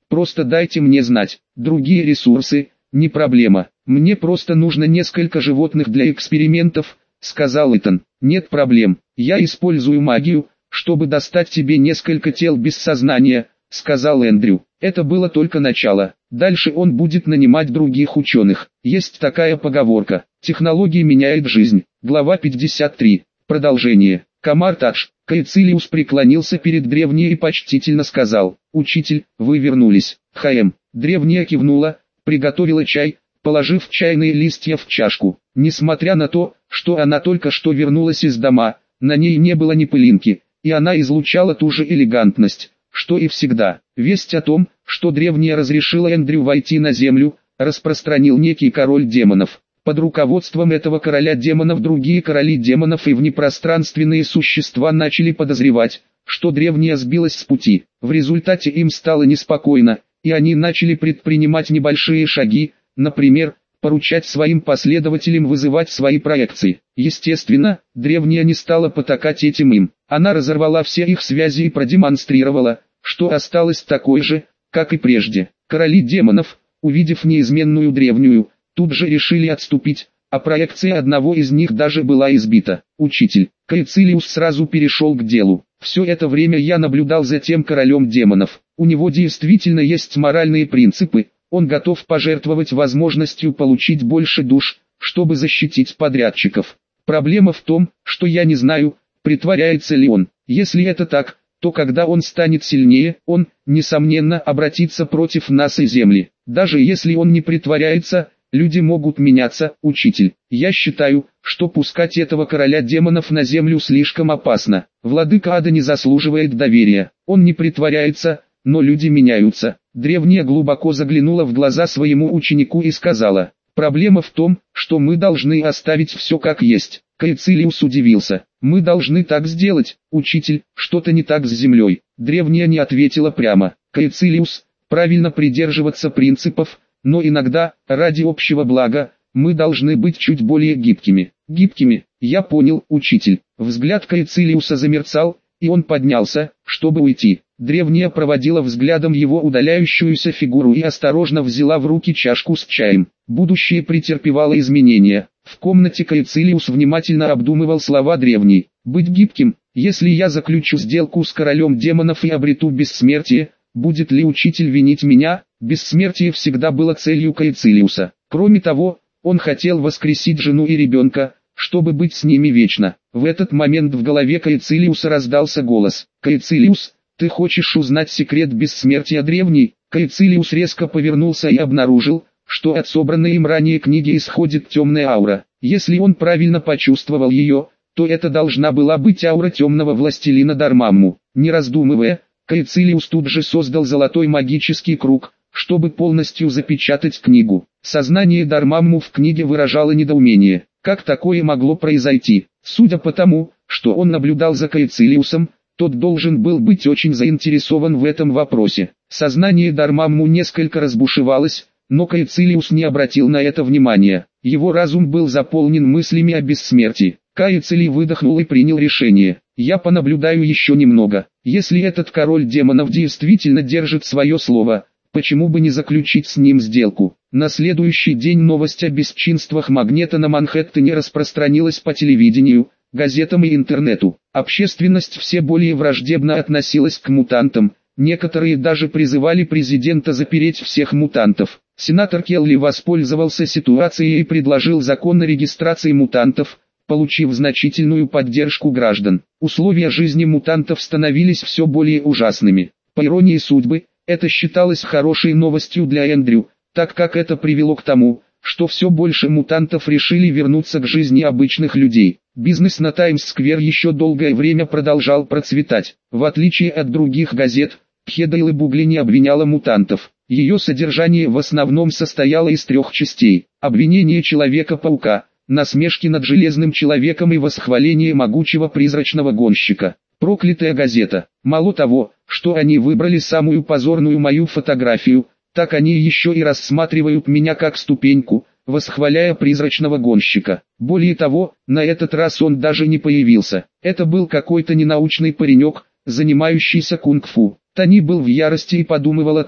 Просто дайте мне знать. Другие ресурсы, не проблема. Мне просто нужно несколько животных для экспериментов, сказал Итан. Нет проблем. Я использую магию, чтобы достать тебе несколько тел без сознания, сказал Эндрю. Это было только начало. Дальше он будет нанимать других ученых. Есть такая поговорка: технологии меняют жизнь. Глава 53. Продолжение. Камар-Тадж. Каэцилиус преклонился перед древней и почтительно сказал: «Учитель, вы вернулись». Древняя кивнула, приготовила чай, положив чайные листья в чашку. Несмотря на то, что она только что вернулась из дома, на ней не было ни пылинки, и она излучала ту же элегантность, что и всегда. Весть о том, что древняя разрешила Эндрю войти на землю, распространил некий король демонов. Под руководством этого короля демонов другие короли демонов и внепространственные существа начали подозревать, что древняя сбилась с пути. В результате им стало неспокойно, и они начали предпринимать небольшие шаги, например, поручать своим последователям вызывать свои проекции. Естественно, древняя не стала потакать этим им. Она разорвала все их связи и продемонстрировала, что осталась такой же, как и прежде. Короли демонов, увидев неизменную древнюю, тут же решили отступить, а проекция одного из них даже была избита. «Учитель». Каэцилиус сразу перешел к делу. «Все это время я наблюдал за тем королем демонов. У него действительно есть моральные принципы, он готов пожертвовать возможностью получить больше душ, чтобы защитить подрядчиков. Проблема в том, что я не знаю, притворяется ли он. Если это так, то когда он станет сильнее, он, несомненно, обратится против нас и Земли. Даже если он не притворяется, люди могут меняться, учитель. Я считаю, что пускать этого короля демонов на землю слишком опасно. Владыка ада не заслуживает доверия. Он не притворяется, но люди меняются». Древняя глубоко заглянула в глаза своему ученику и сказала: «Проблема в том, что мы должны оставить все как есть». Каэцилиус удивился. «Мы должны так сделать, учитель, что-то не так с землей». Древняя не ответила прямо. «Каэцилиус, правильно придерживаться принципов, но иногда, ради общего блага, мы должны быть чуть более гибкими». «Гибкими, я понял, учитель». Взгляд Каэцилиуса замерцал, и он поднялся, чтобы уйти. Древняя проводила взглядом его удаляющуюся фигуру и осторожно взяла в руки чашку с чаем. Будущее претерпевало изменения. В комнате Каэцилиус внимательно обдумывал слова древней. «Быть гибким, если я заключу сделку с королем демонов и обрету бессмертие, будет ли учитель винить меня?» Бессмертие всегда было целью Каэцилиуса. Кроме того, он хотел воскресить жену и ребенка, чтобы быть с ними вечно. В этот момент в голове Каэцилиуса раздался голос: «Каэцилиус, ты хочешь узнать секрет бессмертия древней?» Каэцилиус резко повернулся и обнаружил, что от собранной им ранее книги исходит темная аура. Если он правильно почувствовал ее, то это должна была быть аура темного властелина Дармамму. Не раздумывая, Каэцилиус тут же создал золотой магический круг, чтобы полностью запечатать книгу. Сознание Дармамму в книге выражало недоумение. Как такое могло произойти? Судя по тому, что он наблюдал за Каэцилиусом, тот должен был быть очень заинтересован в этом вопросе. Сознание Дармамму несколько разбушевалось, но Каэцилиус не обратил на это внимания. Его разум был заполнен мыслями о бессмертии. Каэцилий выдохнул и принял решение. «Я понаблюдаю еще немного. Если этот король демонов действительно держит свое слово, почему бы не заключить с ним сделку?» На следующий день новость о бесчинствах Магнета на Манхэттене распространилась по телевидению, газетам и интернету. Общественность все более враждебно относилась к мутантам, некоторые даже призывали президента запереть всех мутантов. Сенатор Келли воспользовался ситуацией и предложил закон о регистрации мутантов, получив значительную поддержку граждан. Условия жизни мутантов становились все более ужасными. По иронии судьбы, это считалось хорошей новостью для Эндрю, так как это привело к тому, что все больше мутантов решили вернуться к жизни обычных людей. Бизнес на Таймс-сквер еще долгое время продолжал процветать. В отличие от других газет, Пхедайл Бугли не обвиняла мутантов. Ее содержание в основном состояло из 3 частей: обвинение Человека-паука, насмешки над Железным Человеком и восхваление могучего призрачного гонщика. Проклятая газета. Мало того, что они выбрали самую позорную мою фотографию, так они еще и рассматривают меня как ступеньку, восхваляя призрачного гонщика. Более того, на этот раз он даже не появился. Это был какой-то ненаучный паренек, занимающийся кунг-фу. Тони был в ярости и подумывал о том,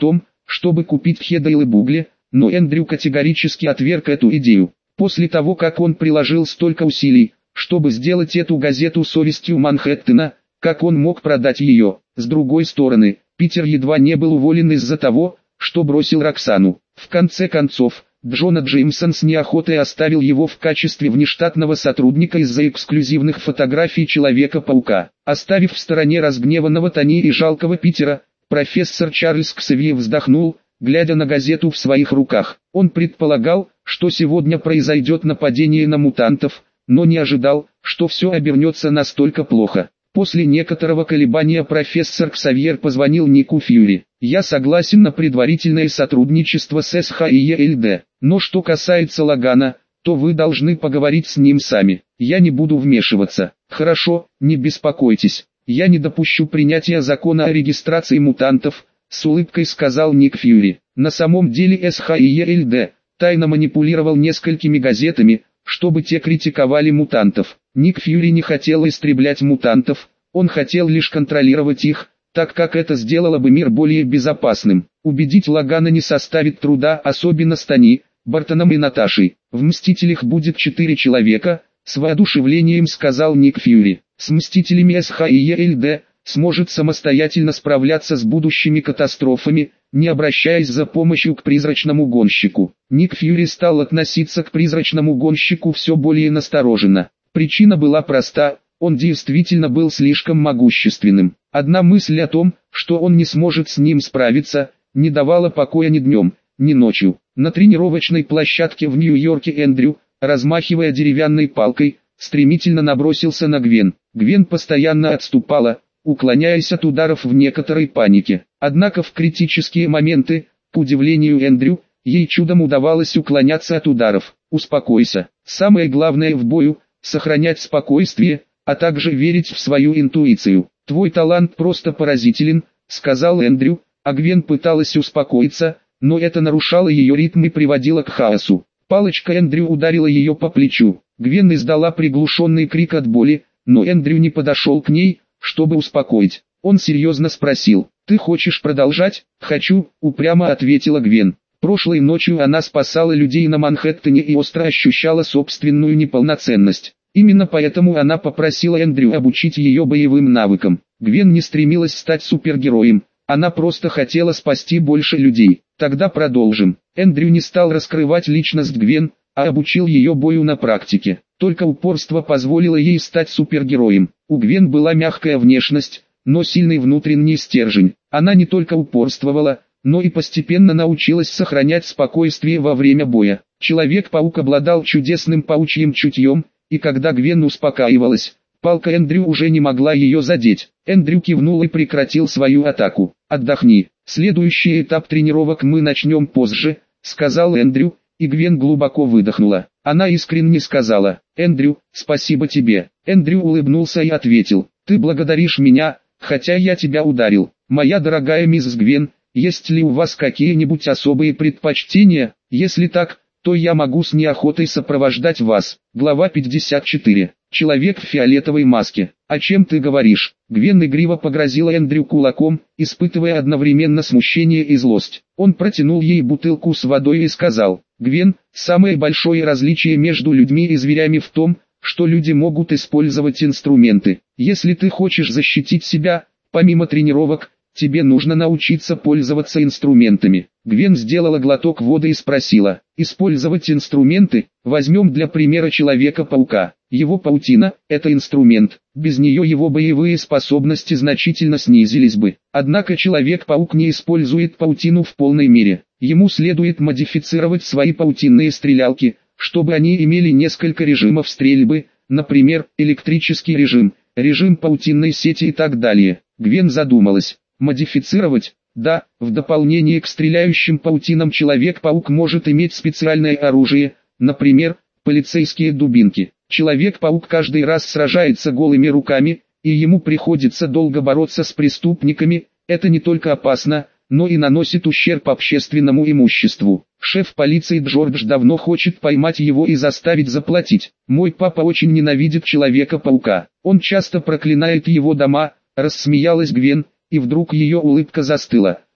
чтобы купить Хедайл и Бугли, но Эндрю категорически отверг эту идею. После того, как он приложил столько усилий, чтобы сделать эту газету совестью Манхэттена, как он мог продать ее? С другой стороны, Питер едва не был уволен из-за того, что бросил Роксану. В конце концов, Джона Джеймсон с неохотой оставил его в качестве внештатного сотрудника из-за эксклюзивных фотографий Человека-паука. Оставив в стороне разгневанного Тони и жалкого Питера, профессор Чарльз Ксавье вздохнул, глядя на газету в своих руках. Он предполагал, что сегодня произойдет нападение на мутантов, но не ожидал, что все обернется настолько плохо. После некоторого колебания профессор Ксавьер позвонил Нику Фьюри. «Я согласен на предварительное сотрудничество с СХИЕЛД, но что касается Логана, то вы должны поговорить с ним сами. Я не буду вмешиваться». «Хорошо, не беспокойтесь. Я не допущу принятия закона о регистрации мутантов», с улыбкой сказал Ник Фьюри. На самом деле СХИЕЛД тайно манипулировал несколькими газетами, чтобы те критиковали мутантов. Ник Фьюри не хотел истреблять мутантов, он хотел лишь контролировать их, так как это сделало бы мир более безопасным. Убедить Логана не составит труда, особенно с Тони, Бартоном и Наташей. В «Мстителях» будет 4 человека, с воодушевлением сказал Ник Фьюри. С Мстителями СХИЕЛД сможет самостоятельно справляться с будущими катастрофами, не обращаясь за помощью к призрачному гонщику. Ник Фьюри стал относиться к призрачному гонщику все более настороженно. Причина была проста, он действительно был слишком могущественным. Одна мысль о том, что он не сможет с ним справиться, не давала покоя ни днем, ни ночью. На тренировочной площадке в Нью-Йорке Эндрю, размахивая деревянной палкой, стремительно набросился на Гвен. Гвен постоянно отступала, уклоняясь от ударов в некоторой панике. Однако в критические моменты, к удивлению Эндрю, ей чудом удавалось уклоняться от ударов. «Успокойся. Самое главное в бою – сохранять спокойствие, а также верить в свою интуицию. Твой талант просто поразителен», – сказал Эндрю, а Гвен пыталась успокоиться, но это нарушало ее ритм и приводило к хаосу. Палочка Эндрю ударила ее по плечу. Гвен издала приглушенный крик от боли, но Эндрю не подошел к ней, чтобы успокоить. Он серьезно спросил: «Ты хочешь продолжать?» «Хочу», — упрямо ответила Гвен. Прошлой ночью она спасала людей на Манхэттене и остро ощущала собственную неполноценность. Именно поэтому она попросила Эндрю обучить ее боевым навыкам. Гвен не стремилась стать супергероем, она просто хотела спасти больше людей. «Тогда продолжим». Эндрю не стал раскрывать личность Гвен, а обучил ее бою на практике. Только упорство позволило ей стать супергероем. У Гвен была мягкая внешность, но сильный внутренний стержень. Она не только упорствовала, но и постепенно научилась сохранять спокойствие во время боя. Человек-паук обладал чудесным паучьим чутьем, и когда Гвен успокаивалась, палка Эндрю уже не могла ее задеть. Эндрю кивнул и прекратил свою атаку. «Отдохни. Следующий этап тренировок мы начнем позже», — сказал Эндрю, и Гвен глубоко выдохнула. Она искренне сказала: «Эндрю, спасибо тебе». Эндрю улыбнулся и ответил: «Ты благодаришь меня, хотя я тебя ударил. Моя дорогая мисс Гвен, есть ли у вас какие-нибудь особые предпочтения? Если так, то я могу с неохотой сопровождать вас». Глава 54. Человек в фиолетовой маске. «О чем ты говоришь?» Гвен игриво погрозила Эндрю кулаком, испытывая одновременно смущение и злость. Он протянул ей бутылку с водой и сказал: «Гвен, самое большое различие между людьми и зверями в том, что люди могут использовать инструменты. Если ты хочешь защитить себя, помимо тренировок, тебе нужно научиться пользоваться инструментами». Гвен сделала глоток воды и спросила: «Использовать инструменты? Возьмем для примера Человека-паука. Его паутина – это инструмент, без нее его боевые способности значительно снизились бы. Однако Человек-паук не использует паутину в полной мере. Ему следует модифицировать свои паутинные стрелялки, чтобы они имели несколько режимов стрельбы, например, электрический режим, режим паутинной сети и так далее». Гвен задумалась. Модифицировать? Да, в дополнение к стреляющим паутинам Человек-паук может иметь специальное оружие, например, полицейские дубинки. Человек-паук каждый раз сражается голыми руками, и ему приходится долго бороться с преступниками. Это не только опасно, но и наносит ущерб общественному имуществу. Шеф полиции Джордж давно хочет поймать его и заставить заплатить. Мой папа очень ненавидит Человека-паука. Он часто проклинает его дома, рассмеялась Гвен, и вдруг ее улыбка застыла.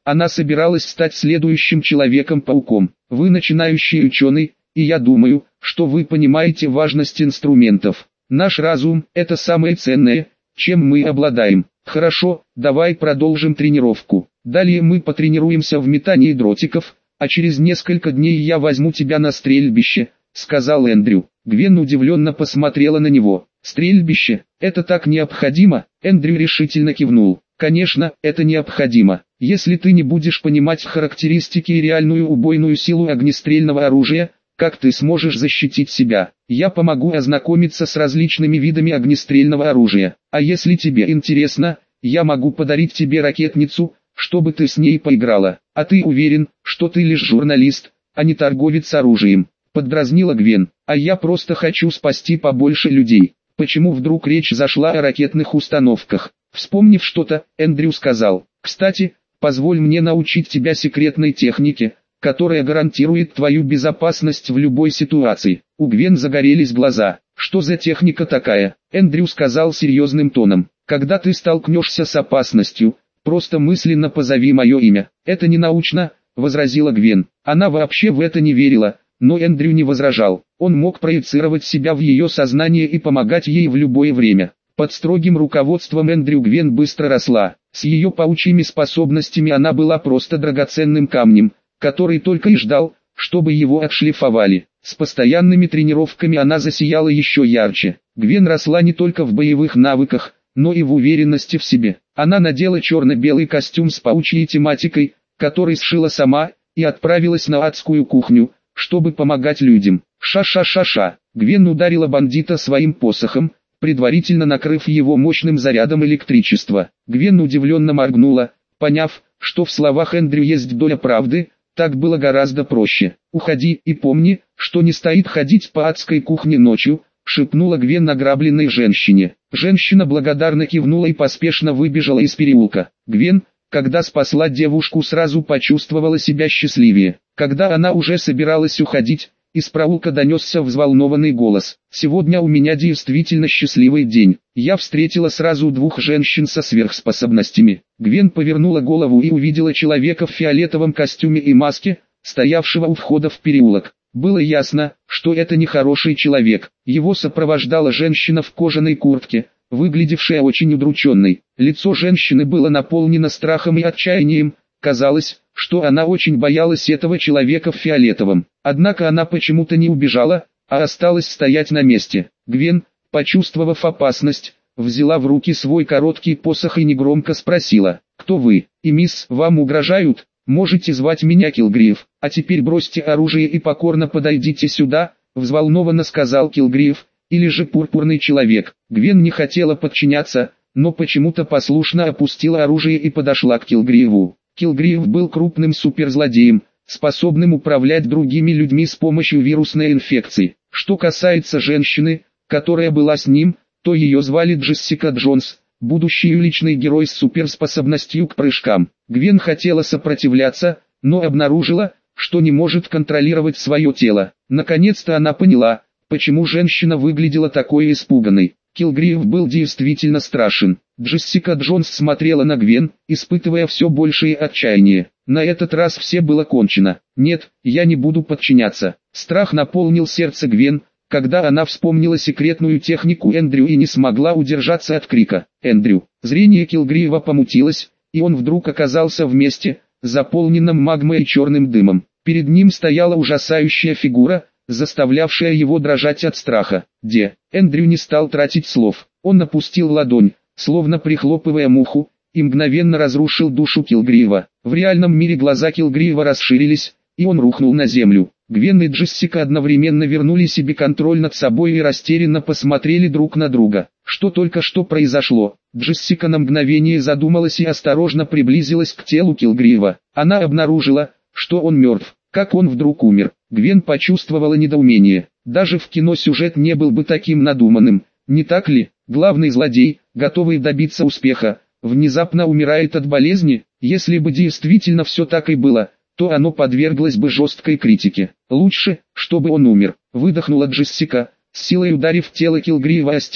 Она собиралась стать следующим Человеком-пауком. Вы начинающий ученый, и я думаю, что вы понимаете важность инструментов. Наш разум – это самое ценное, чем мы обладаем. Хорошо, давай продолжим тренировку. Далее мы потренируемся в метании дротиков, а через несколько дней я возьму тебя на стрельбище, сказал Эндрю. Гвен удивленно посмотрела на него. Стрельбище, это так необходимо? Эндрю решительно кивнул. Конечно, это необходимо. Если ты не будешь понимать характеристики и реальную убойную силу огнестрельного оружия, как ты сможешь защитить себя? Я помогу ознакомиться с различными видами огнестрельного оружия. А если тебе интересно, я могу подарить тебе ракетницу, чтобы ты с ней поиграла. А ты уверен, что ты лишь журналист, а не торговец оружием? Поддразнила Гвен. А я просто хочу спасти побольше людей. Почему вдруг речь зашла о ракетных установках? Вспомнив что-то, Эндрю сказал: «Кстати, позволь мне научить тебя секретной технике, которая гарантирует твою безопасность в любой ситуации». У Гвен загорелись глаза. «Что за техника такая?» Эндрю сказал серьезным тоном. «Когда ты столкнешься с опасностью, просто мысленно позови мое имя». «Это не научно», — возразила Гвен. Она вообще в это не верила, но Эндрю не возражал. Он мог проецировать себя в ее сознание и помогать ей в любое время. Под строгим руководством Эндрю Гвен быстро росла. С ее паучьими способностями она была просто драгоценным камнем, который только и ждал, чтобы его отшлифовали. С постоянными тренировками она засияла еще ярче. Гвен росла не только в боевых навыках, но и в уверенности в себе. Она надела черно-белый костюм с паучьей тематикой, который сшила сама, и отправилась на адскую кухню, чтобы помогать людям. Ша-ша-ша-ша. Гвен ударила бандита своим посохом, предварительно накрыв его мощным зарядом электричества. Гвен удивленно моргнула, поняв, что в словах Эндрю есть доля правды. Так было гораздо проще. «Уходи и помни, что не стоит ходить по адской кухне ночью», — шепнула Гвен награбленной женщине. Женщина благодарно кивнула и поспешно выбежала из переулка. Гвен, когда спасла девушку, сразу почувствовала себя счастливее. Когда она уже собиралась уходить, из проулка донесся взволнованный голос. «Сегодня у меня действительно счастливый день. Я встретила сразу двух женщин со сверхспособностями». Гвен повернула голову и увидела человека в фиолетовом костюме и маске, стоявшего у входа в переулок. Было ясно, что это нехороший человек. Его сопровождала женщина в кожаной куртке, выглядевшая очень удрученной. Лицо женщины было наполнено страхом и отчаянием. Казалось, что она очень боялась этого человека в фиолетовом. Однако она почему-то не убежала, а осталась стоять на месте. Гвен, почувствовав опасность, взяла в руки свой короткий посох и негромко спросила: «Кто вы? И мисс, вам угрожают? Можете звать меня Килгриф. А теперь бросьте оружие и покорно подойдите сюда», — взволнованно сказал Килгриф, или же пурпурный человек. Гвен не хотела подчиняться, но почему-то послушно опустила оружие и подошла к Килгриву. Килгриф был крупным суперзлодеем, способным управлять другими людьми с помощью вирусной инфекции. Что касается женщины, которая была с ним, то ее звали Джессика Джонс, будущий личный герой с суперспособностью к прыжкам. Гвен хотела сопротивляться, но обнаружила, что не может контролировать свое тело. Наконец-то она поняла, почему женщина выглядела такой испуганной. Килгриф был действительно страшен. Джессика Джонс смотрела на Гвен, испытывая все большее отчаяние. На этот раз все было кончено. «Нет, я не буду подчиняться». Страх наполнил сердце Гвен, когда она вспомнила секретную технику Эндрю и не смогла удержаться от крика «Эндрю!». Зрение Килгрива помутилось, и он вдруг оказался в месте, заполненном магмой и черным дымом. Перед ним стояла ужасающая фигура, заставлявшая его дрожать от страха. Эндрю не стал тратить слов. Он опустил ладонь, словно прихлопывая муху, и мгновенно разрушил душу Килгрива. В реальном мире глаза Килгрива расширились, и он рухнул на землю. Гвен и Джессика одновременно вернули себе контроль над собой и растерянно посмотрели друг на друга. Что только что произошло? Джессика на мгновение задумалась и осторожно приблизилась к телу Килгрива. Она обнаружила, что он мертв. Как он вдруг умер? Гвен почувствовала недоумение. Даже в кино сюжет не был бы таким надуманным, не так ли? Главный злодей, готовый добиться успеха, внезапно умирает от болезни. Если бы действительно все так и было, то оно подверглось бы жесткой критике. Лучше, чтобы он умер, выдохнула Джессика, с силой ударив тело Килгрива о стену.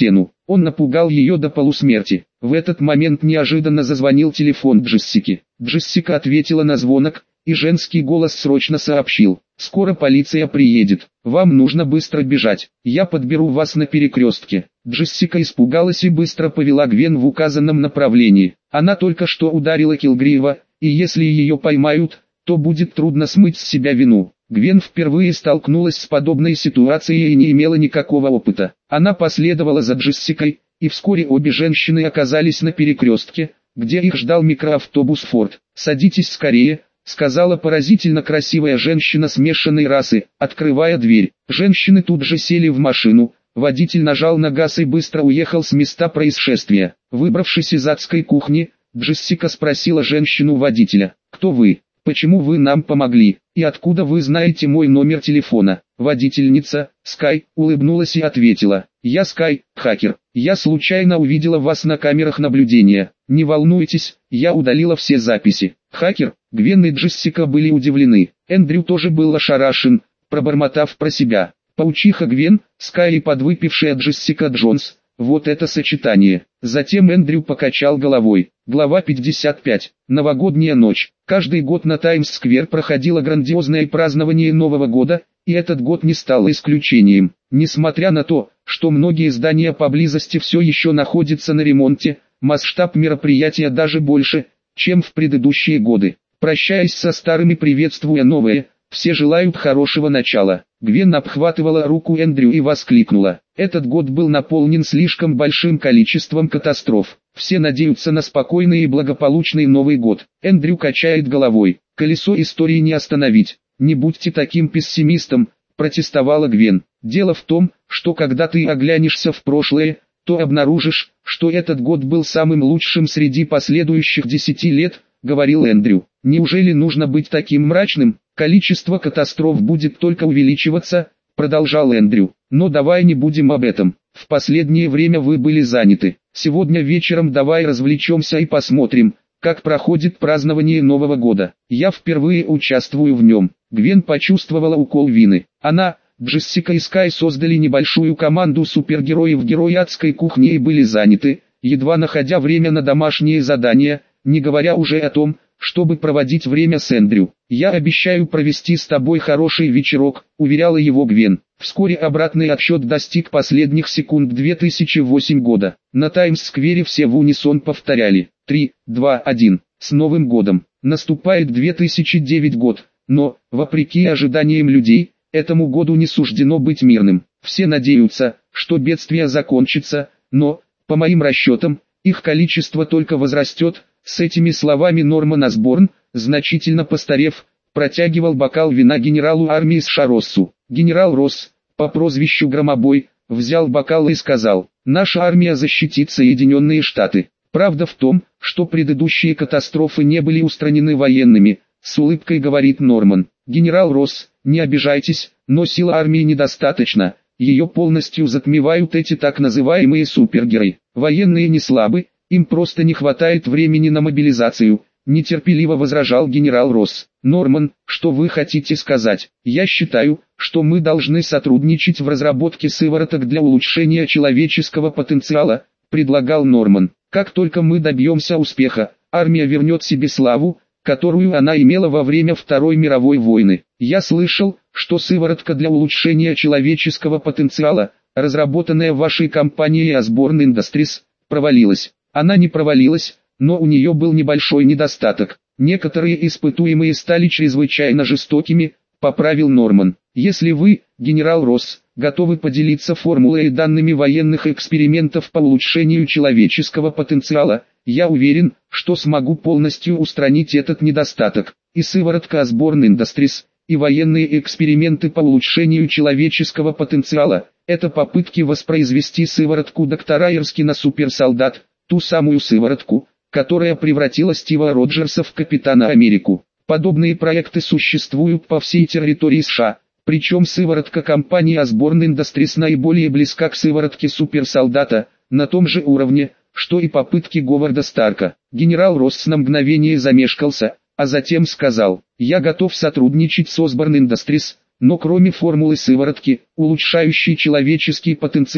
Он напугал ее до полусмерти. В этот момент неожиданно зазвонил телефон Джессики. Джессика ответила на звонок, и женский голос срочно сообщил: «Скоро полиция приедет, вам нужно быстро бежать, я подберу вас на перекрестке». Джессика испугалась и быстро повела Гвен в указанном направлении. Она только что ударила Килгрива, и если ее поймают, то будет трудно смыть с себя вину. Гвен впервые столкнулась с подобной ситуацией и не имела никакого опыта. Она последовала за Джессикой, и вскоре обе женщины оказались на перекрестке, где их ждал микроавтобус Форд. «Садитесь скорее», — сказала поразительно красивая женщина смешанной расы, открывая дверь. Женщины тут же сели в машину, водитель нажал на газ и быстро уехал с места происшествия. Выбравшись из адской кухни, Джессика спросила женщину-водителя: «Кто вы? Почему вы нам помогли? И откуда вы знаете мой номер телефона?» Водительница, Скай, улыбнулась и ответила: «Я Скай, хакер. Я случайно увидела вас на камерах наблюдения. Не волнуйтесь, я удалила все записи». Хакер, Гвен и Джессика были удивлены. Эндрю тоже был ошарашен, пробормотав про себя: «Паучиха Гвен, Скай и подвыпившая Джессика Джонс. Вот это сочетание». Затем Эндрю покачал головой. Глава 55. Новогодняя ночь. Каждый год на Таймс-сквер проходило грандиозное празднование Нового года, и этот год не стал исключением. Несмотря на то, что многие здания поблизости все еще находятся на ремонте, масштаб мероприятия даже больше, чем в предыдущие годы. Прощаясь со старыми, приветствуя новые, все желают хорошего начала. Гвен обхватывала руку Эндрю и воскликнула: «Этот год был наполнен слишком большим количеством катастроф. Все надеются на спокойный и благополучный Новый год». Эндрю качает головой: «Колесо истории не остановить». «Не будьте таким пессимистом», — протестовала Гвен. «Дело в том, что когда ты оглянешься в прошлое, то обнаружишь, что этот год был самым лучшим среди последующих 10 лет», — говорил Эндрю. «Неужели нужно быть таким мрачным? Количество катастроф будет только увеличиваться», — продолжал Эндрю. «Но давай не будем об этом. В последнее время вы были заняты. Сегодня вечером давай развлечемся и посмотрим, как проходит празднование Нового года. Я впервые участвую в нем». Гвен почувствовала укол вины. Она, Джессика и Скай создали небольшую команду супергероев герои адской кухни и были заняты, едва находя время на домашние задания, не говоря уже о том, чтобы проводить время с Эндрю. «Я обещаю провести с тобой хороший вечерок», — уверяла его Гвен. Вскоре обратный отсчет достиг последних секунд 2008 года. На Таймс-сквере все в унисон повторяли: 3, 2, 1. С Новым годом! Наступает 2009 год, но, вопреки ожиданиям людей, этому году не суждено быть мирным. Все надеются, что бедствие закончится, но, по моим расчетам, их количество только возрастет. С этими словами Норман Осборн, значительно постарев, протягивал бокал вина генералу армии США Россу. Генерал Росс, по прозвищу Громобой, взял бокал и сказал: «Наша армия защитит Соединенные Штаты». Правда в том, что предыдущие катастрофы не были устранены военными, с улыбкой говорит Норман. «Генерал Росс, не обижайтесь, но сил армии недостаточно, ее полностью затмевают эти так называемые супергерои. Военные не слабы, им просто не хватает времени на мобилизацию», нетерпеливо возражал генерал Росс. «Норман, что вы хотите сказать? Я считаю, что мы должны сотрудничать в разработке сывороток для улучшения человеческого потенциала», предлагал Норман. «Как только мы добьемся успеха, армия вернет себе славу, которую она имела во время Второй мировой войны. Я слышал, что сыворотка для улучшения человеческого потенциала, разработанная вашей компанией Osborne Industries, провалилась». Она не провалилась, но у нее был небольшой недостаток. Некоторые испытуемые стали чрезвычайно жестокими, поправил Норман. «Если вы, генерал Росс, готовы поделиться формулой и данными военных экспериментов по улучшению человеческого потенциала, я уверен, что смогу полностью устранить этот недостаток». И сыворотка Osborne Industries, и военные эксперименты по улучшению человеческого потенциала – это попытки воспроизвести сыворотку доктора Эрскина суперсолдат, ту самую сыворотку, которая превратила Стива Роджерса в Капитана Америку. Подобные проекты существуют по всей территории США, причем сыворотка компании Osborne Industries наиболее близка к сыворотке суперсолдата, на том же уровне, что и попытки Говарда Старка. Генерал Росс на мгновение замешкался, а затем сказал: «Я готов сотрудничать с Osborne Industries, но кроме формулы сыворотки, улучшающей человеческий потенциал,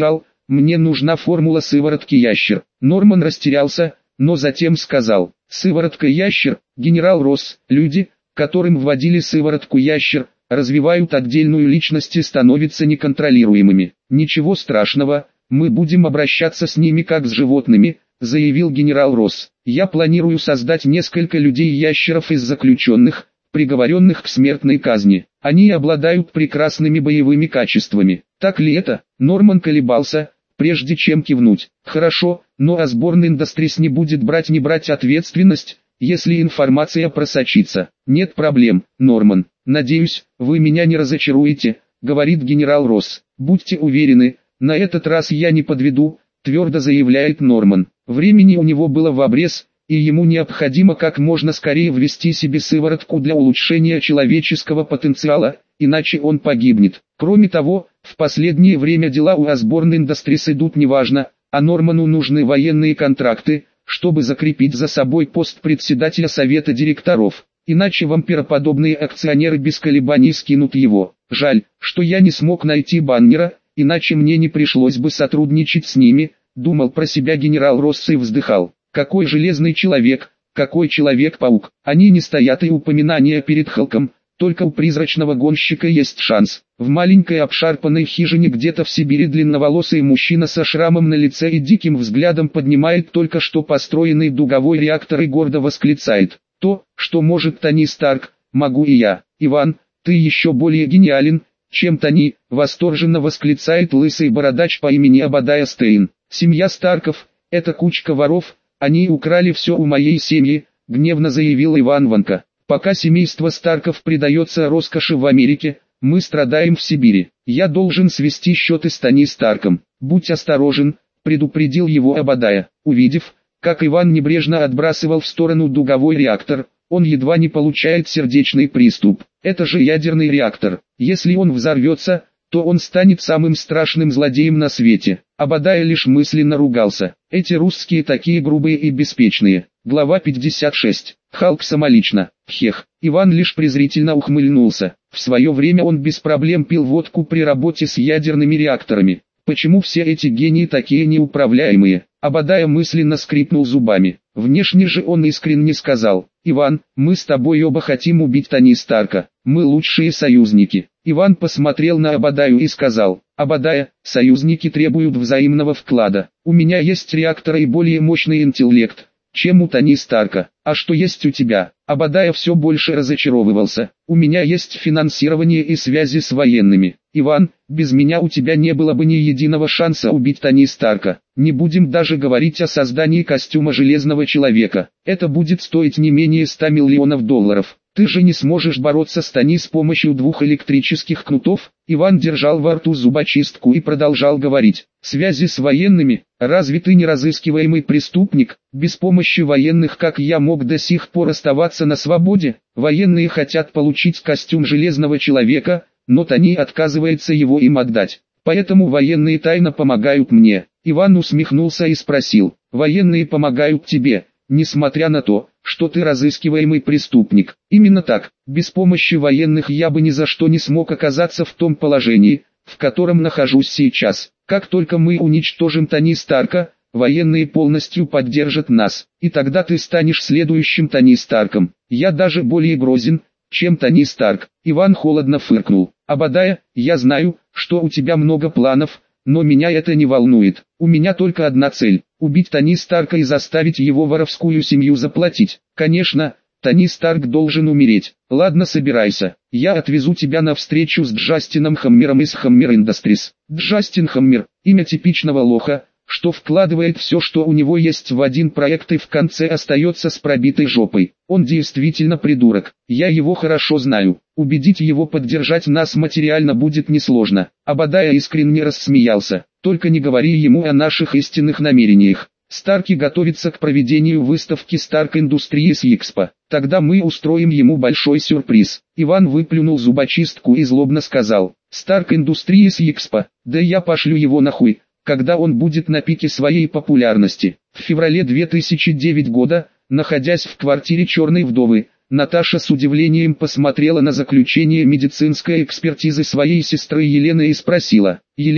мне нужна формула сыворотки ящер. Норман растерялся, но затем сказал, сыворотка ящер, генерал Росс, люди, которым вводили сыворотку ящер, развивают отдельную личность и становятся неконтролируемыми. Ничего страшного, мы будем обращаться с ними как с животными, заявил генерал Росс. Я планирую создать несколько людей-ящеров из заключенных, приговоренных к смертной казни. Они обладают прекрасными боевыми качествами. Так ли это? Норман колебался, прежде чем кивнуть. Хорошо, но Osborne Industries не будет брать ответственность, если информация просочится. Нет проблем, Норман. Надеюсь, вы меня не разочаруете, говорит генерал Росс. Будьте уверены, на этот раз я не подведу, твердо заявляет Норман. Времени у него было в обрез, и ему необходимо как можно скорее ввести себе сыворотку для улучшения человеческого потенциала, иначе он погибнет. Кроме того, в последнее время дела у Osborne Industries идут неважно, а Норману нужны военные контракты, чтобы закрепить за собой пост председателя совета директоров. Иначе вампироподобные акционеры без колебаний скинут его. Жаль, что я не смог найти Баннера, иначе мне не пришлось бы сотрудничать с ними, думал про себя генерал Росс и вздыхал. Какой железный человек, какой человек-паук. Они не стоят и упоминания перед Халком, только у призрачного гонщика есть шанс. В маленькой обшарпанной хижине где-то в Сибири длинноволосый мужчина со шрамом на лице и диким взглядом поднимает только что построенный дуговой реактор и гордо восклицает. То, что может Тони Старк, могу и я. Иван, ты еще более гениален, чем Тони, восторженно восклицает лысый бородач по имени Обадая Стейн. Семья Старков, это кучка воров, они украли все у моей семьи, гневно заявил Иван Ванка. Пока семейство Старков предается роскоши в Америке, мы страдаем в Сибири. Я должен свести счеты с Тони Старком. Будь осторожен, предупредил его Обадая. Увидев, как Иван небрежно отбрасывал в сторону дуговой реактор, он едва не получает сердечный приступ. Это же ядерный реактор. Если он взорвется, то он станет самым страшным злодеем на свете. Обадая лишь мысленно ругался. Эти русские такие грубые и беспечные. Глава 56. Халк самолично. Хех. Иван лишь презрительно ухмыльнулся. В свое время он без проблем пил водку при работе с ядерными реакторами. Почему все эти гении такие неуправляемые? Обадая мысленно скрипнул зубами. Внешне же он искренне сказал: «Иван, мы с тобой оба хотим убить Тони Старка. Мы лучшие союзники». Иван посмотрел на Обадаю и сказал: «Обадая, союзники требуют взаимного вклада. У меня есть реактор и более мощный интеллект, чем у Тони Старка. А что есть у тебя?» Обадая все больше разочаровывался. «У меня есть финансирование и связи с военными. Иван, без меня у тебя не было бы ни единого шанса убить Тони Старка. Не будем даже говорить о создании костюма Железного Человека. Это будет стоить не менее 100 миллионов долларов. Ты же не сможешь бороться с Тони с помощью 2 электрических кнутов». Иван держал во рту зубочистку и продолжал говорить: «Связи с военными? Разве ты не разыскиваемый преступник? Без помощи военных как я мог до сих пор оставаться на свободе? Военные хотят получить костюм Железного Человека, но Тони отказывается его им отдать. Поэтому военные тайно помогают мне». Иван усмехнулся и спросил: «Военные помогают тебе, несмотря на то, что ты разыскиваемый преступник?» «Именно так. Без помощи военных я бы ни за что не смог оказаться в том положении, в котором нахожусь сейчас. Как только мы уничтожим Тони Старка, военные полностью поддержат нас, и тогда ты станешь следующим Тони Старком. Я даже более грозен, чем Тони Старк». Иван холодно фыркнул. «Обадая, я знаю, что у тебя много планов, но меня это не волнует. У меня только одна цель – убить Тони Старка и заставить его воровскую семью заплатить. Конечно, Тони Старк должен умереть. Ладно, собирайся. Я отвезу тебя на встречу с Джастином Хаммером из Hammer Industries». Джастин Хаммер – имя типичного лоха, что вкладывает все, что у него есть, в один проект и в конце остается с пробитой жопой. Он действительно придурок. Я его хорошо знаю. Убедить его поддержать нас материально будет несложно. Обадая искренне рассмеялся. «Только не говори ему о наших истинных намерениях. Старки готовятся к проведению выставки Stark Industries Expo. Тогда мы устроим ему большой сюрприз». Иван выплюнул зубочистку и злобно сказал: «Stark Industries Expo, да я пошлю его нахуй, когда он будет на пике своей популярности». В феврале 2009 года, находясь в квартире Черной вдовы, Наташа с удивлением посмотрела на заключение медицинской экспертизы своей сестры Елены и спросила: «Елена,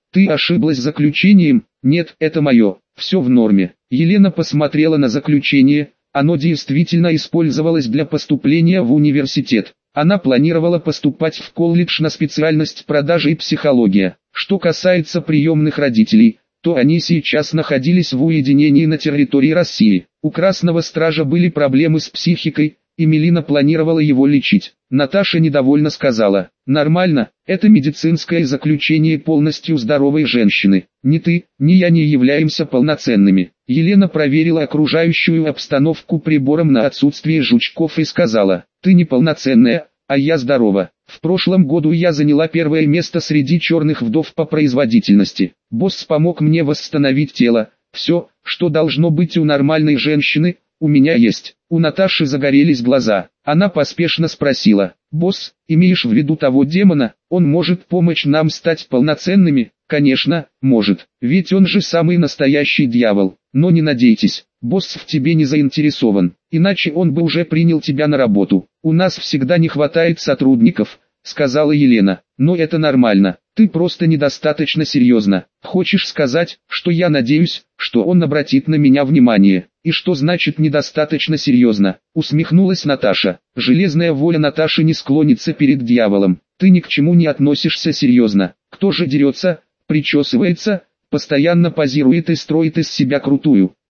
Ты ошиблась заключением? Нет, это мое, все в норме. Елена посмотрела на заключение, оно действительно использовалось для поступления в университет. Она планировала поступать в колледж на специальность продажи и психология. Что касается приемных родителей, то они сейчас находились в уединении на территории России. У Красного Стража были проблемы с психикой, и Мелина планировала его лечить. Наташа недовольно сказала: «Нормально, это медицинское заключение полностью здоровой женщины. Ни ты, ни я не являемся полноценными». Елена проверила окружающую обстановку прибором на отсутствие жучков и сказала: «Ты неполноценная, а я здорова. В прошлом году я заняла первое место среди черных вдов по производительности. Босс помог мне восстановить тело. Все, что должно быть у нормальной женщины, у меня есть». У Наташи загорелись глаза. Она поспешно спросила: «Босс, имеешь в виду того демона? Он может помочь нам стать полноценными?» «Конечно, может, ведь он же самый настоящий дьявол. Но не надейтесь, босс в тебе не заинтересован, иначе он бы уже принял тебя на работу. У нас всегда не хватает сотрудников», — сказала Елена. «Но это нормально, ты просто недостаточно серьезна. Хочешь сказать, что я надеюсь, что он обратит на меня внимание?» «И что значит недостаточно серьезно?» — усмехнулась Наташа. «Железная воля Наташи не склонится перед дьяволом. Ты ни к чему не относишься серьезно. Кто же дерется, причесывается, постоянно позирует и строит из себя крутую?